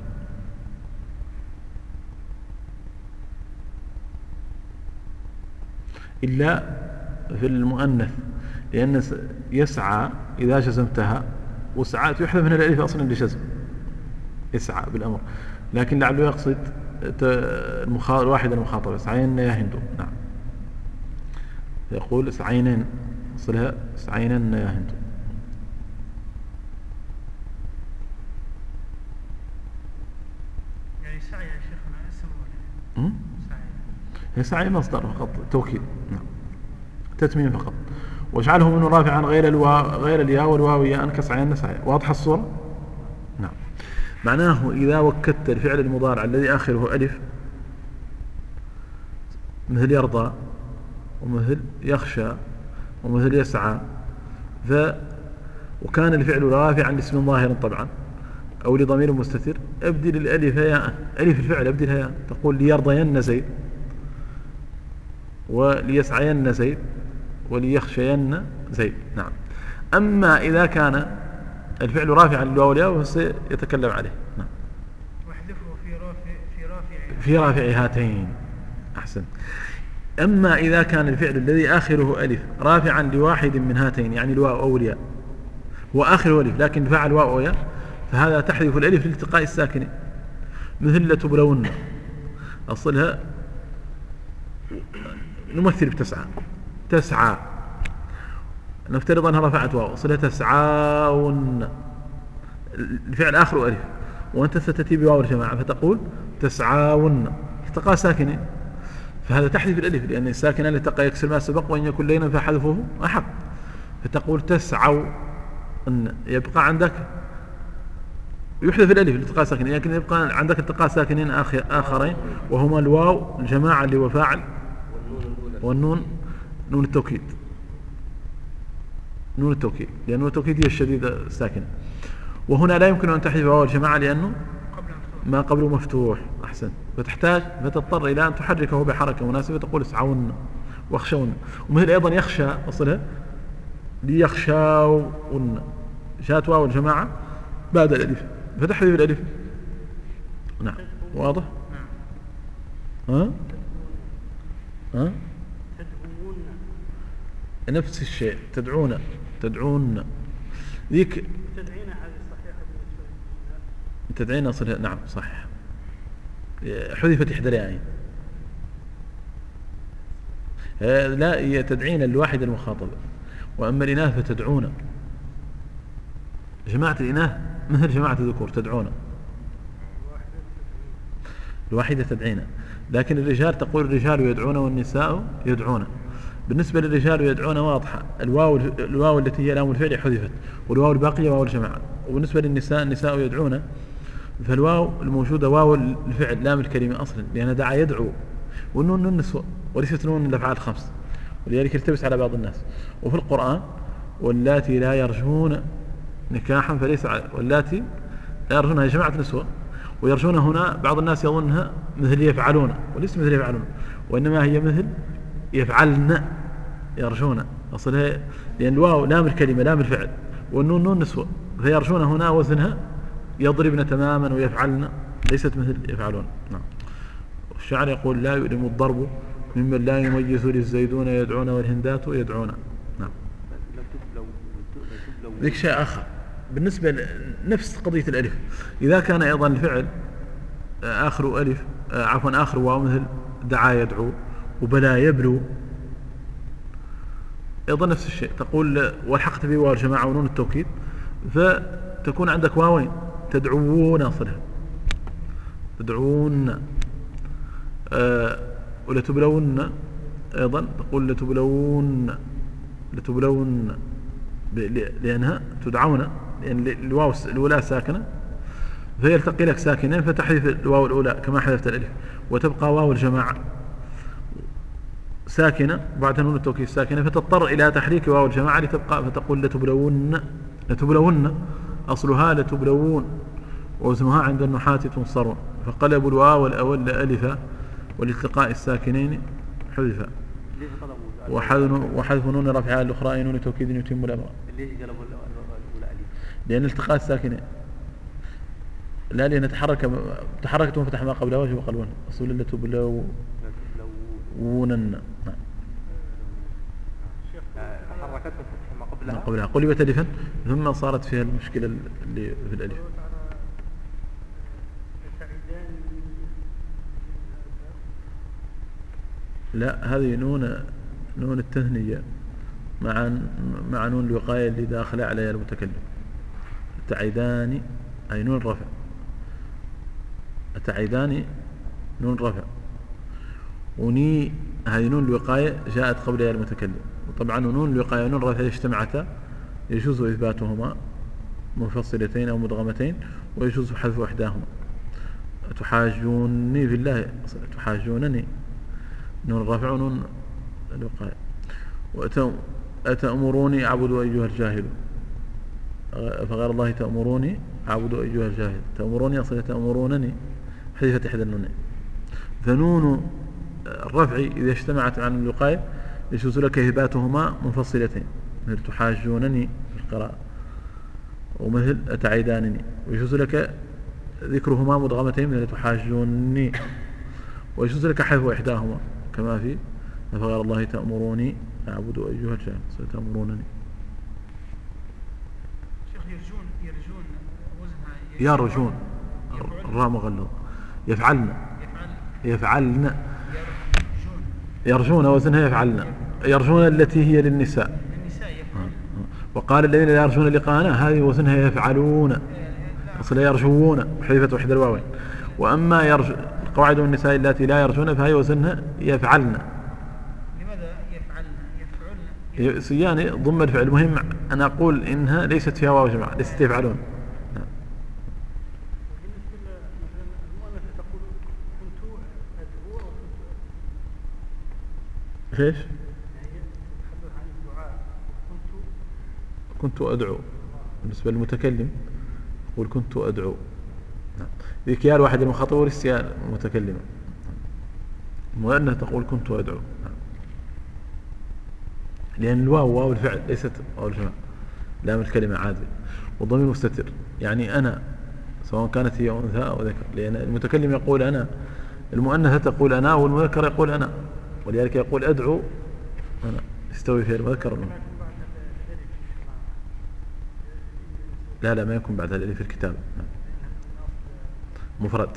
إلا في المؤنث، لأن يسعى إذا جزمتها وسعى يحذف من الألف أصلا لجزم، يسعى بالأمر، لكن لعله يقصد الواحد المخاطبة سعين يا هندو. نعم يقول سعينين، صلها سعينين يا هندو. يعني سعي يا شيخنا اسم ولا هي سعي مصدر فقط توكيد. نعم تتميم فقط. واجعله منه رافعا غير الياء والواو ياء كسعين سعيا. واضحة الصورة؟ نعم. معناه إذا وكدت الفعل المضارع الذي آخره ألف مثل يرضى ومثل يخشى ومثل يسعى وكان الفعل رافعا لاسم ظاهر طبعا أو لضمير مستتر، أبدل الألف ياء، ألف الفعل أبدلها ياء، تقول ليرضين زيد وليسعين زيد وليخشين زيد. نعم. أما إذا كان الفعل رافعا للواو والياء فسيتكلم عليه. نعم. واحذفه في رافع هاتين. أحسن. أما إذا كان الفعل الذي آخره ألف رافعا لواحد من هاتين، يعني الواو أو الياء، هو آخره ألف لكن فعل واو أو ياء، فهذا تحذف الألف لالتقاء الساكن، مثل لتبلون، أصلها نمثل بتسعى، تسعى، نفترض أنها رفعت واو، أصلها تسعاون، الفعل آخره ألف وأنت ستأتي بواو الجماعة فتقول تسعاون، التقاء ساكنة، فهذا تحذف الألف، لأن الساكن التقى يكسر ما سبق، وإن يكن لينا فحذفه أحق. فتقول تسعوا أن يبقى عندك يحذف الألف الالتقاء ساكنين، لكن يبقى عندك التقاء ساكنين آخرين وهما الواو الجماعة اللي هو فاعل والنون نون التوكيد. نون التوكيد لأن نون التوكيد هي الشديدة الساكنة، وهنا لا يمكن أن تحذف واو الجماعة لأنه ما قبله مفتوح. أحسن. فتضطر إلى أن تحركه بحركة مناسبة، تقول اسعون واخشون. ومثل أيضا يخشى أصلها ليخشاون، جاءت واو الجماعة بعد الألف فتحذف الألف. نعم واضح. ها نفس الشيء. تدعون ذيك تدعينا هذه صحيحة بالنسبة لي. تدعين أصلها نعم صح، حذفت إحدى الياءين. لا هي تدعين الواحد المخاطبة، وأما الإناث فتدعون. جماعة الإناث مثل جماعة الذكور تدعون، الواحدة تدعين. لكن الرجال تقول الرجال يدعون والنساء يدعون. بالنسبة للرجال يدعون واضحة، الواو التي هي لام الفعل حذفت، والواو الباقية واو الجماعة. وبالنسبة للنساء النساء يدعون، فالواو الموجودة واو الفعل لام الكلمة أصلا، لأن دعا يدعو، والنون نون النسوة وليست نون الأفعال الخمس، ولذلك يلتبس على بعض الناس. وفي القرآن واللاتي لا يرجون نكاحا فليس واللاتي لا يرجونها هي جماعة نسوة، ويرجون هنا بعض الناس يظنها مثل يفعلون، وليس مثل يفعلون، وإنما هي مثل يفعلن يرجون أصلها، لأن الواو لام الكلمة لام الفعل والنون نون نسوة، فيرجون هنا وزنها يضربن تماما ويفعلن، ليست مثل يفعلون. نعم. الشاعر يقول لا يؤلم الضرب ممن لا يميز للزيدون يدعون والهندات يدعون. نعم. ذيك شيء آخر بالنسبة لنفس قضية الألف، إذا كان أيضا الفعل آخر ألف عفوا آخر واو مثل دعا يدعو وبلا يبلو، أيضا نفس الشيء تقول والحقت به واو الجماعة ونون التوكيد، فتكون عندك واوين تدعوون أصلها تدعون. ولتبلون أيضا تقول لتبلون لأنها تدعون، لأن الواو الأولى ساكنة فيلتقي لك ساكنين فتحذف الواو الأولى كما حذفت الألف، وتبقى واو الجماعة ساكنة بعد نون التوكيد ساكنة، فتضطر إلى تحريك واو الجماعة لتبقى، فتقول لتبلون أصلها لتبلون، ووزنها عند النحاة تنصرون. فقلبوا الواو الأول لألفا والالتقاء الساكنين حذفا، وحذف نون رفعها الأخرى نون توكيد يتم الأمر. ليش قلبوا الأولى ألف؟ لأن التقاء الساكنين، لا لأن تحركت وفتح ما قبلها وجه وقلبون أصول لتبلونن. تحركت وفتح ما قبلها قلبت ألفا ثم صارت فيها المشكلة اللي في الألف. لا هذه نون التثنية مع نون الوقاية اللي داخل عليها المتكلم. تعيدان أي نون الرفع، تعيدان نون الرفع، وني هذه نون الوقاية جاءت قبلها المتكلم. وطبعا نون الوقاية ونون الرفع اجتمعتا يجوز إثباتهما منفصلتين أو مدغمتين، ويجوز حذف إحداهما. تحاجوني في الله تحاجونني نون الرفع ونون الوقاية. أتأمروني أعبد أيها الجاهل، فغير الله تأمروني أعبد أيها الجاهل. تأمروني أصلا تأمرونني حذفت إحدى النونين. فنون الرفع إذا اجتمعت مع الوقاية يجوز لك إثباتهما منفصلتين، مثل تحاجونني في القراءة، ومثل أتعيدانني، ويجوز لك ذكرهما مدغمتين مثل تحاجوني، ويجوز لك حذف إحداهما كما في فغير الله تأمروني أعبد أيها الجاهل ستأمرونني. شيخ يرجون وزنها يرجون الراء مغلظ. يفعلن يرجون وزنها يفعلن. يرجون التي هي للنساء. وقال الذين لا يرجون لقاءنا هذه وزنها يفعلون، أصلا يرجون حذفت وحدة الواوين. وأما القواعد والنساء اللاتي لا يرجون فهي وزنها يفعلن. لماذا يفعلن؟ يعني ضم الفعل. المهم أن أقول إنها ليست فيها واو جماعة، ليست يفعلون. ايش؟ كنت أدعو. بالنسبة للمتكلم يقول كنت أدعو. ذيك يا الواحد المخاطب والاستياء المتكلم. المؤنث تقول كنت أدعو، لأن الواو واو الفعل ليست واو الجماعة، لام الكلمة عادي، والضمير مستتر. يعني أنا سواء كانت هي أنثى أو ذكر، لأن المتكلم يقول أنا، المؤنثة تقول أنا، والمذكر يقول أنا، ولذلك يقول أدعو أنا، يستوي فيها المذكر والأنثى. لا ما يكون بعد الألف في الكتاب، مفرد.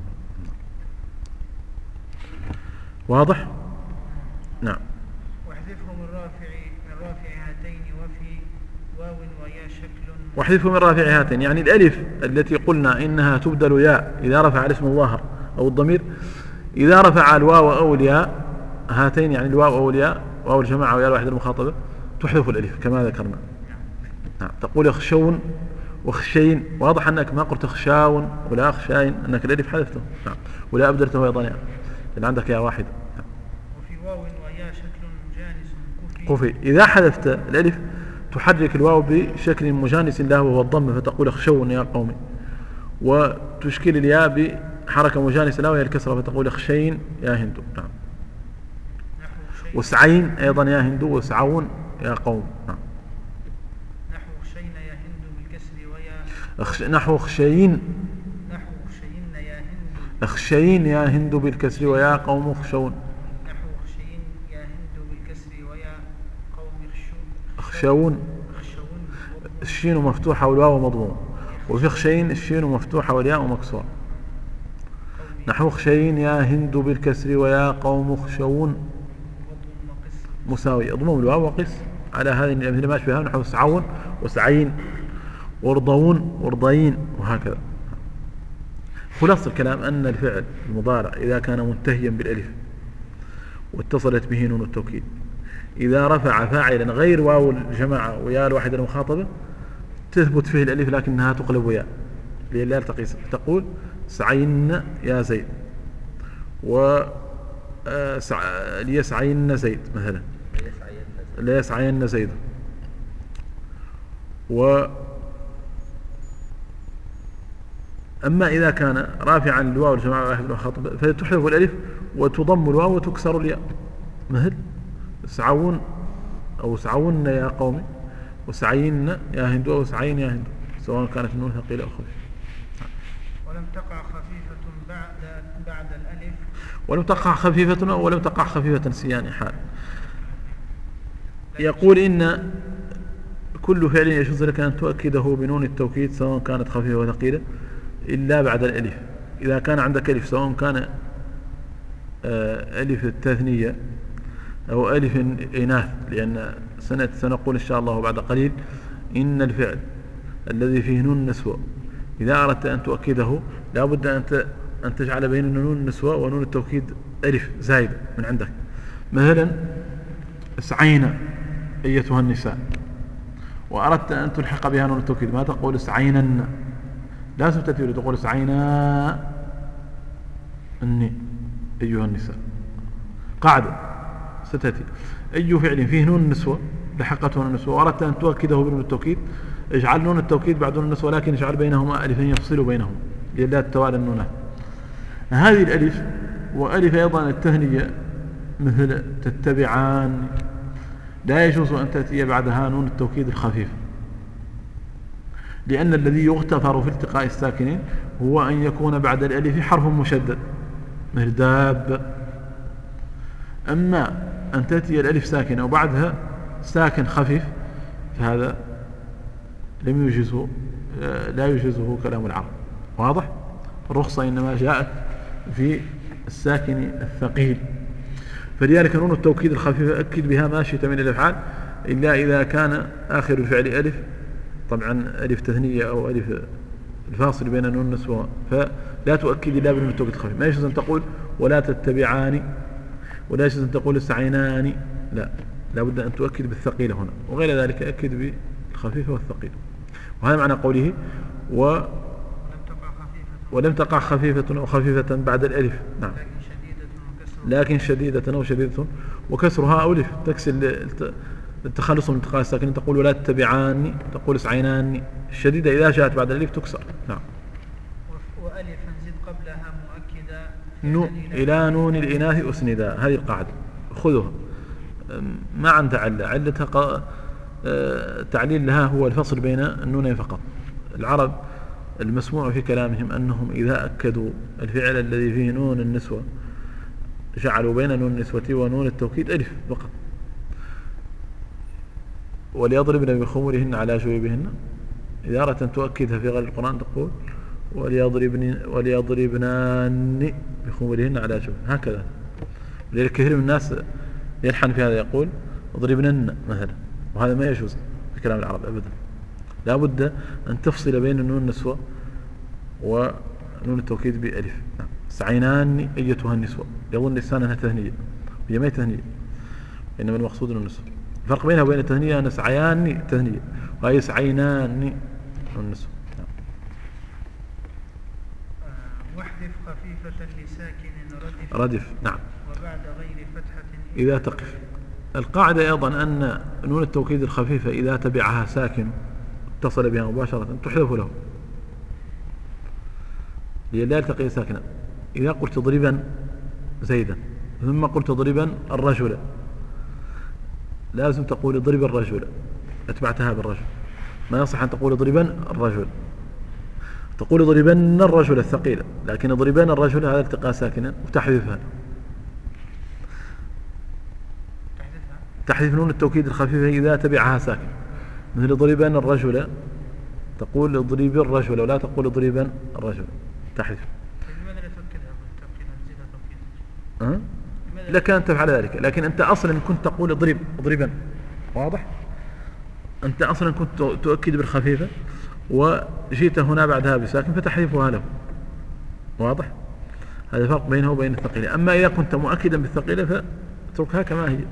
واضح؟ نعم. واحذفه من رافع هاتين وفي واو ويا شكل. واحذفه من رافع هاتين، يعني الألف التي قلنا إنها تبدل ياء إذا رفع الاسم الظاهر أو الضمير، إذا رفع الواو أو الياء هاتين، يعني الواو أو الياء، واو الجماعة وياء الواحدة المخاطبة، تحذف الألف كما ذكرنا. نعم. تقول يخشون وخشين. واضح أنك ما قلت خشاون ولا خشاين، أنك الألف حذفته. نعم. ولا أبدلته أيضا يعني، لأن عندك يا واحدة. نعم. وفي واو ويا شكل مجانس كفي. إذا حذفت الألف تحرك الواو بشكل مجانس له وهو الضم، فتقول خشون يا قومي، وتشكل الياء بحركة مجانسة له وهي الكسرة، فتقول خشين يا هند. نعم. وسعين أيضا يا هند، وسعون يا قوم. نعم. نحو خشين يا هند. خشين يا هند بالكسر ويا قوم خشون. نحو خشين يا هند بالكسر ويا قوم خشون. الشين مفتوحة والواو مضموم، وفي خشين الشين مفتوحة والياء مكسورة. نحو خشين يا هند بالكسر ويا قوم خشون مساوي. اضمم الواو وقس على هذه الأمثلة ما أشبهها. نحو سعون وسعين وارضون وارضين وهكذا. خلاصة الكلام أن الفعل المضارع إذا كان منتهيا بالألف واتصلت به نون التوكيد، إذا رفع فاعلا غير واو الجماعة ويا الواحدة المخاطبة تثبت فيه الألف لكنها تقلب ويا لا يلتقي. تقول سعين يا زيد، ليسعين زيد مثلا، ليسعين زيد. أما إذا كان رافعا الواو الجماعة واحد المخاطبة فتحذف الألف وتضم الواو وتكسر الياء، مثل سعون أو سعون يا قومي، وسعين يا هند، أو سعين يا هند، سواء كانت النون ثقيلة أو خفيفة. ولم تقع خفيفة بعد الألف. ولم تقع خفيفة ولم تقع خفيفة سيان حال. يقول إن كل فعل يجوز لك أن تؤكده بنون التوكيد سواء كانت خفيفة وثقيلة إلا بعد الألف. إذا كان عندك ألف سواء كان ألف التثنية أو ألف إناث، لأن سنقول إن شاء الله بعد قليل إن الفعل الذي فيه نون النسوة إذا أردت أن تؤكده لا بد أن تجعل بين نون النسوة ونون التوكيد ألف زائد من عندك. مثلا اسعينا أيتها النساء، وأردت أن تلحق بها نون التوكيد ما تقول اسعينا، لازم تأتي تقول اسعينا أني أيها النساء. قاعدة ستأتي أي فعل فيه نون النسوة لحقته نون النسوة وأردت أن تؤكده بنون التوكيد اجعل نون التوكيد بعد نون النسوة، لكن اجعل بينهما ألفين يفصل بينهم للا تتوالى النونات. هذه الألف وألف أيضا التهنية مثل تتبعان لا يجوز أن تأتي بعدها نون التوكيد الخفيف، لأن الذي يغتفر في التقاء الساكنين هو أن يكون بعد الألف حرف مشدد مثل داب. أما أن تأتي الألف ساكنة وبعدها ساكن خفيف فهذا لم يجزه، لا يجزه كلام العرب. واضح؟ الرخصة إنما جاءت في الساكن الثقيل، فلذلك نون التوكيد الخفيفة أكد بها ما شئت من الأفعال إلا إذا كان آخر الفعل ألف، طبعا ألف تثنية أو ألف الفاصل بين نون النسوة، فلا تؤكد إلا بنون التوكيد الخفيف. ما يجوز أن تقول ولا تتبعان، ولا يجوز أن تقول استعينان، لا بد أن تؤكد بالثقيلة هنا، وغير ذلك أكد بالخفيفة والثقيلة. وهذا معنى قوله ولم تقع خفيفة أو خفيفة بعد الألف. نعم، لكن شديدة أو شديدة وكسرها ألف تكسر التخلص من التقاء الساكنين، تقول ولا تتبعاني، تقول اسعيناني. الشديدة إذا جاءت بعد الألف تكسر. نعم. وألفا زد قبلها مؤكدا إلى نون الإناث أسندا. هذه القاعدة خذوها، ما عندها علتها تعليل لها هو الفصل بين النونين فقط. العرب المسموع في كلامهم أنهم إذا أكدوا الفعل الذي فيه نون النسوة جعلوا بين نون النسوة ونون التوكيد ألف فقط. وليضربن بخمرهن على جيوبهن، إذا أردت أن تؤكدها في غير القرآن تقول وليضربنان بخمرهن على جيوبهن، هكذا. ولذلك كثير من الناس يلحن في هذا، يقول اضربنن مثلا، وهذا ما يجوز في كلام العرب أبدا. لا بد أن تفصل بين النون النسوة ونون التوكيد بألف. نعم. سعينان أيتها النسوة، يظن الإنسان أنها تهنية، هي ما تهنية، إنما المقصود النون النسوة. الفرق بينها وبين التهنية أن سعيان تهنية، وهي سعينان النسوة. نعم. واحذف خفيفة لساكن ردف. نعم. وبعد غير فتحة إذا تقف. القاعدة أيضا أن نون التوكيد الخفيفة إذا تبعها ساكن اتصل بها مباشرة تحذف له، لا يلتقي ساكنا. إذا قلت ضربا زيدا ثم قلت ضربا الرجل، لازم تقول اضرب الرجل، اتبعتها بالرجل. ما يصح أن تقول اضربا الرجل، تقول اضربن الرجل الثقيلة، لكن اضربن الرجل هذا التقاء ساكنا وتحذفها. تحذف نون التوكيد الخفيفة إذا تبعها ساكن، مثل اضربن الرجل تقول اضرب الرجل ولا تقول اضربن الرجل، تحذف. لماذا لا تؤكدها بالتوكيد؟ لك أن تفعل ذلك، لكن أنت أصلا كنت تقول اضربا، واضح؟ أنت أصلا كنت تؤكد بالخفيفة وجيت هنا بعدها بساكن فتحذفها له، واضح؟ هذا الفرق بينه وبين الثقيلة. أما إذا كنت مؤكدا بالثقيلة فاتركها كما هي.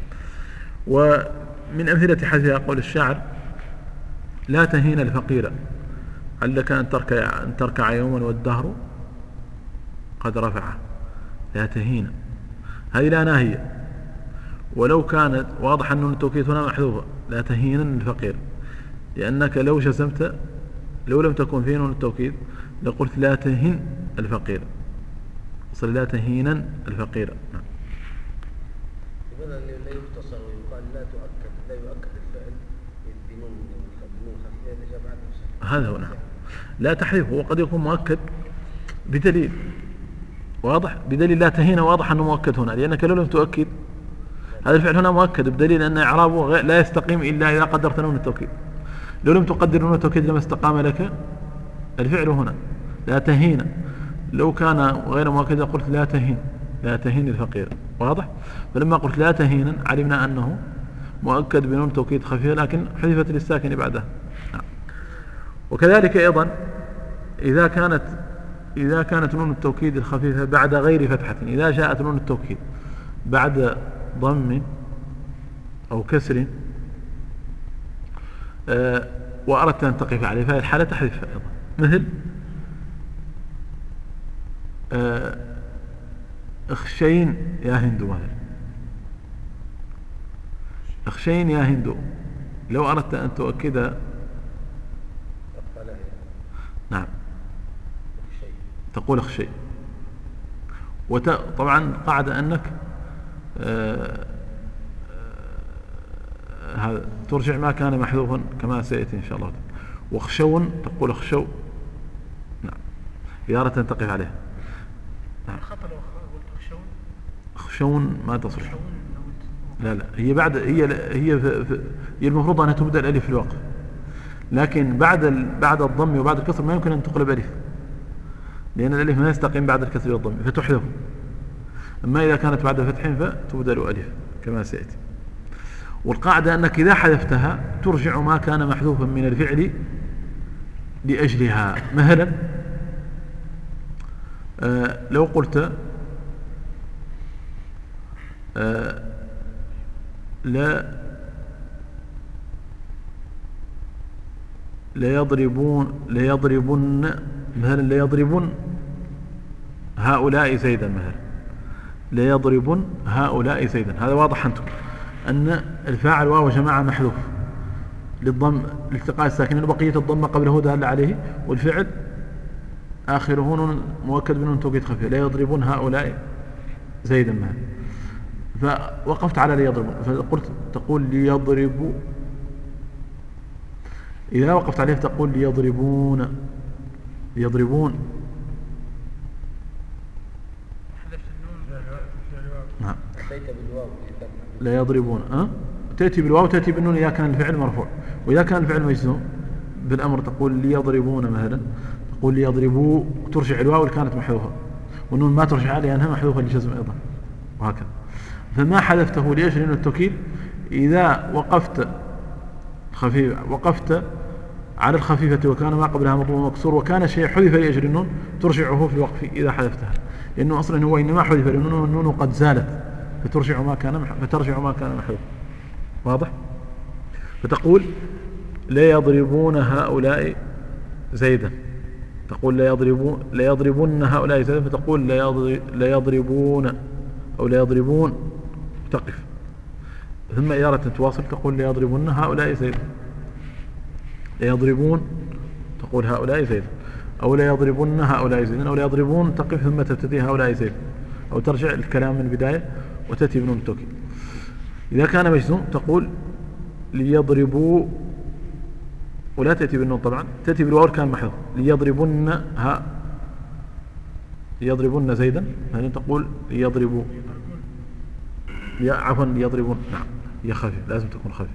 ومن أمثلة حذفها قول الشاعر لا تهين الفقير علك أن تركع يوما والدهر قد رفعه. لا تهين، هذه لا ناهية، ولو كانت واضح أن التوكيد هنا محذوفة، لا تهينا الفقير، لأنك لو جزمت لو لم تكن فيه نون التوكيد لقلت لا تهن الفقير، أصل لا تهينا الفقير. نعم. لماذا لا يختصر ويقال لا يؤكد الفعل بنون خفيفة جماعة؟ هذا هو. نعم. لا تحذف، وقد يكون مؤكد بدليل واضح، بدليل لا تهين واضح أنه مؤكد هنا، لأنك لو لم تؤكد هذا الفعل هنا مؤكد بدليل أن إعرابه لا يستقيم إلا إذا قدرت نون التوكيد. لو لم تقدر نون التوكيد لما استقام لك الفعل هنا. لا تهين لو كان غير مؤكد قلت لا تهين الفقير، واضح؟ فلما قلت لا تهينا علمنا أنه مؤكد بنون توكيد خفيفة لكن حذفت للساكن بعدها. نعم. وكذلك أيضا إذا كانت نون التوكيد الخفيفة بعد غير فتحة، إذا جاءت نون التوكيد بعد ضم أو كسر وأردت أن تقف عليه فهي الحالة تحذفها أيضا، مثل اخشين يا هند مثلا، اخشين يا هند لو أردت أن تؤكدها نعم تقول اخشي. طبعا قاعدة أنك ترجع ما كان محذوفا كما سيأتي إن شاء الله. واخشون تقول اخشوا. نعم. إذا أردت أن تقف عليها. نعم. خطأ لو قلت اخشون. اخشون ما تصلح. لا هي بعد هي المفروض أنها تبدأ الألف في الوقف، لكن بعد الضم وبعد الكسر ما يمكن أن تقلب ألف، لأن الألف ما يستقيم بعد الكسر والضم فتحذف. أما إذا كانت بعد فتح فتبدل ألف كما سيأتي. والقاعدة أنك إذا حذفتها ترجع ما كان محذوفا من الفعل لأجلها. مثلا لو قلت لا ليضربن مثلا ليضربن هؤلاء زيدا مثلا ليضربن هؤلاء زيدا. هذا واضح أنتم أن الفاعل واو جماعة محذوف للضم لالتقاء الساكنين وبقية الضمة قبله دال عليه والفعل آخره نون مؤكد بنون توكيد خفيف لا يضربون هؤلاء زيدا مثلا. فوقفت على ليضربون فقلت تقول ليضربوا. إذا وقفت عليه تقول ليضربون نعم لا يضربون تأتي بالواو تأتي بالنون إذا كان الفعل مرفوع. وإذا كان الفعل مجزوم بالأمر تقول ليضربون مثلا تقول ليضربوا ترجع الواو اللي كانت محذوفة والنون ما ترجع لأنها محذوفة للجزم أيضا وهكذا. فما حذفته لأجل نون التوكيد إذا وقفت على الخفيفة وكان ما قبلها مضموم مكسور وكان شيء حذف لأجل النون ترجعه في الوقف إذا حذفتها لأنه أصلا هو إنما حذف لأنه النون قد زالت فترجع ما كان محذوف. واضح؟ فتقول لا يضربون هؤلاء زيدا تقول لا يضربون هؤلاء زيدا فتقول لا يضربون أو لا يضربون تقف ثم إدارة تواصل تقول لا يضربون هؤلاء زيدا لا يضربون تقول هؤلاء زيدا أو لا يضربون هؤلاء زيدا أو لا يضربون تقف ثم تبتدي هؤلاء زيدا أو ترجع الكلام من البداية وتأتي بنون التوكيد. إذا كان مجزوم تقول ليضربوا ولا تأتي بالنون طبعا تأتي بالواو كان محذوف ليضربون زيدا يعني تقول ليضربوا عفوا ليضربون نعم هي خفيف لازم تكون خفيف.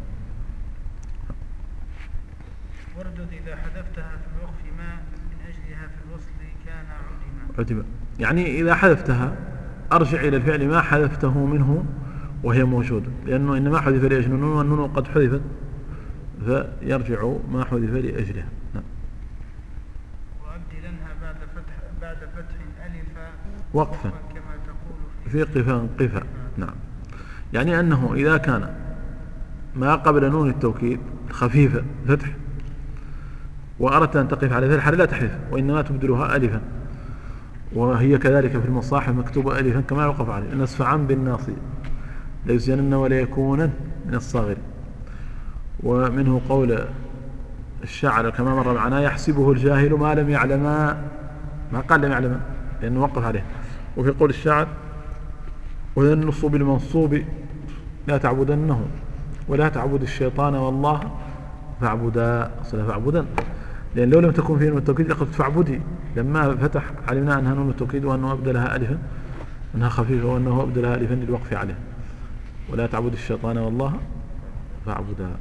وردد إذا حذفتها في الوقف ما من أجلها في الوصل كان عدما يعني إذا حذفتها أرجع إلى الفعل ما حذفته منه وهي موجودة لأنه إنما حذف لأجل النون والنون قد حذفت فيرجع ما حذف لأجلها. نعم. وأبدلنها بعد فتح ألفا وقفا كما تقول في قفا. نعم يعني أنه إذا كان ما قبل نون التوكيد خفيفة فتح وأردت أن تقف على ذلك الحال لا تحذف وإنما تبدلها ألفا وهي كذلك في المصاحف مكتوبة ألفا كما يوقف عليه نصف عن بالناصية ليزينن ولا يكونن من الصاغر. ومنه قول الشاعر كما مر معنا يحسبه الجاهل ما لم يعلم ما قال لم يعلم لأنه وقف عليه. وفي قول الشاعر وذا النصب المنصوب لا تعبدنه ولا تعبد الشيطان والله فاعبدا لأن لو لم تكن فيه نون التوكيد لقد فاعبدي لما فتح علمنا أنها نون التوكيد وأنه أبدلها ألفا أنها خفيفة وأنه أبدلها ألفا للوقف عليه ولا تعبد الشيطان والله فاعبدا.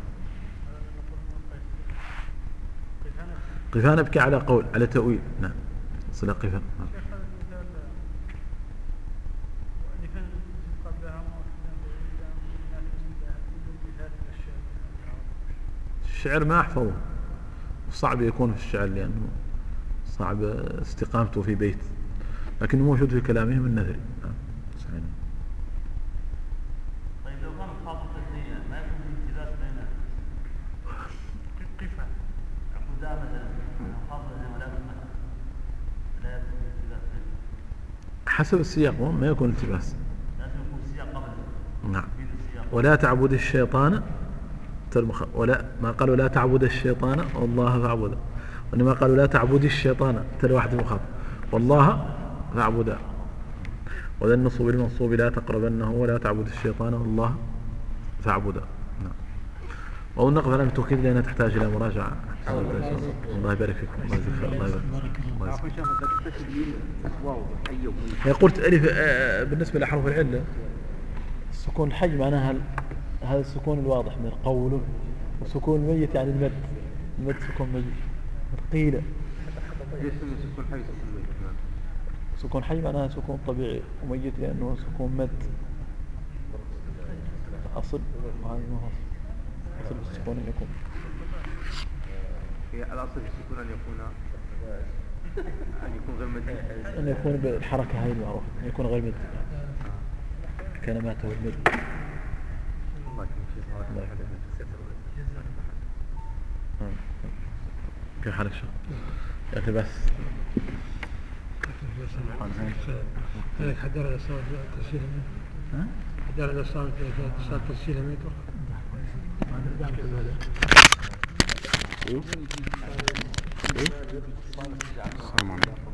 قفان ابكي على قول على تأويل. نعم صلى قفان. الشعر ما أحفظه صعب يكون في الشعر لأنه صعب استقامته في بيت لكنه موجود في كلامهم النثري. طيب لو كان خاطب تثنية ما يكون في التباس بين قفا عقودها مثلا خاطب ولا لا يكون في التباس حسب السياق ما يكون التباس لازم يكون السياق قبل. نعم ولا تعبد الشيطان ولا ما قالوا لا تعبد الشيطان والله فاعبده وإنما قالوا لا تعبد الشيطان واحد مخاطب والله فاعبده. وذا النصب المنصوب لا تقربنه ولا تعبد الشيطان والله فاعبده. نعم. ونقف على التوكيد لأنها تحتاج إلى مراجعة. الله يبارك فيكم. الله يبارك. هي قلت ألف بالنسبة لحروف العلة السكون الحي معناها هذا السكون الواضح من قوله وسكون الميت يعني المد سكون ميت قيل سكون حي معناها سكون طبيعي وميت لأنه سكون مد أصل وهذا ما هو أصل السكون يكون هي الأصل في السكون أن يكون غير مد. أن يكون بالحركة هاي المعروفة، أن يكون غير مد كلماته المد. الله يكرمك. كيف حالك شو؟ يا أخي بس هذاك حضر على صلاة تسجيل حضر على صلاة تسجيل ميتر. السلام عليكم.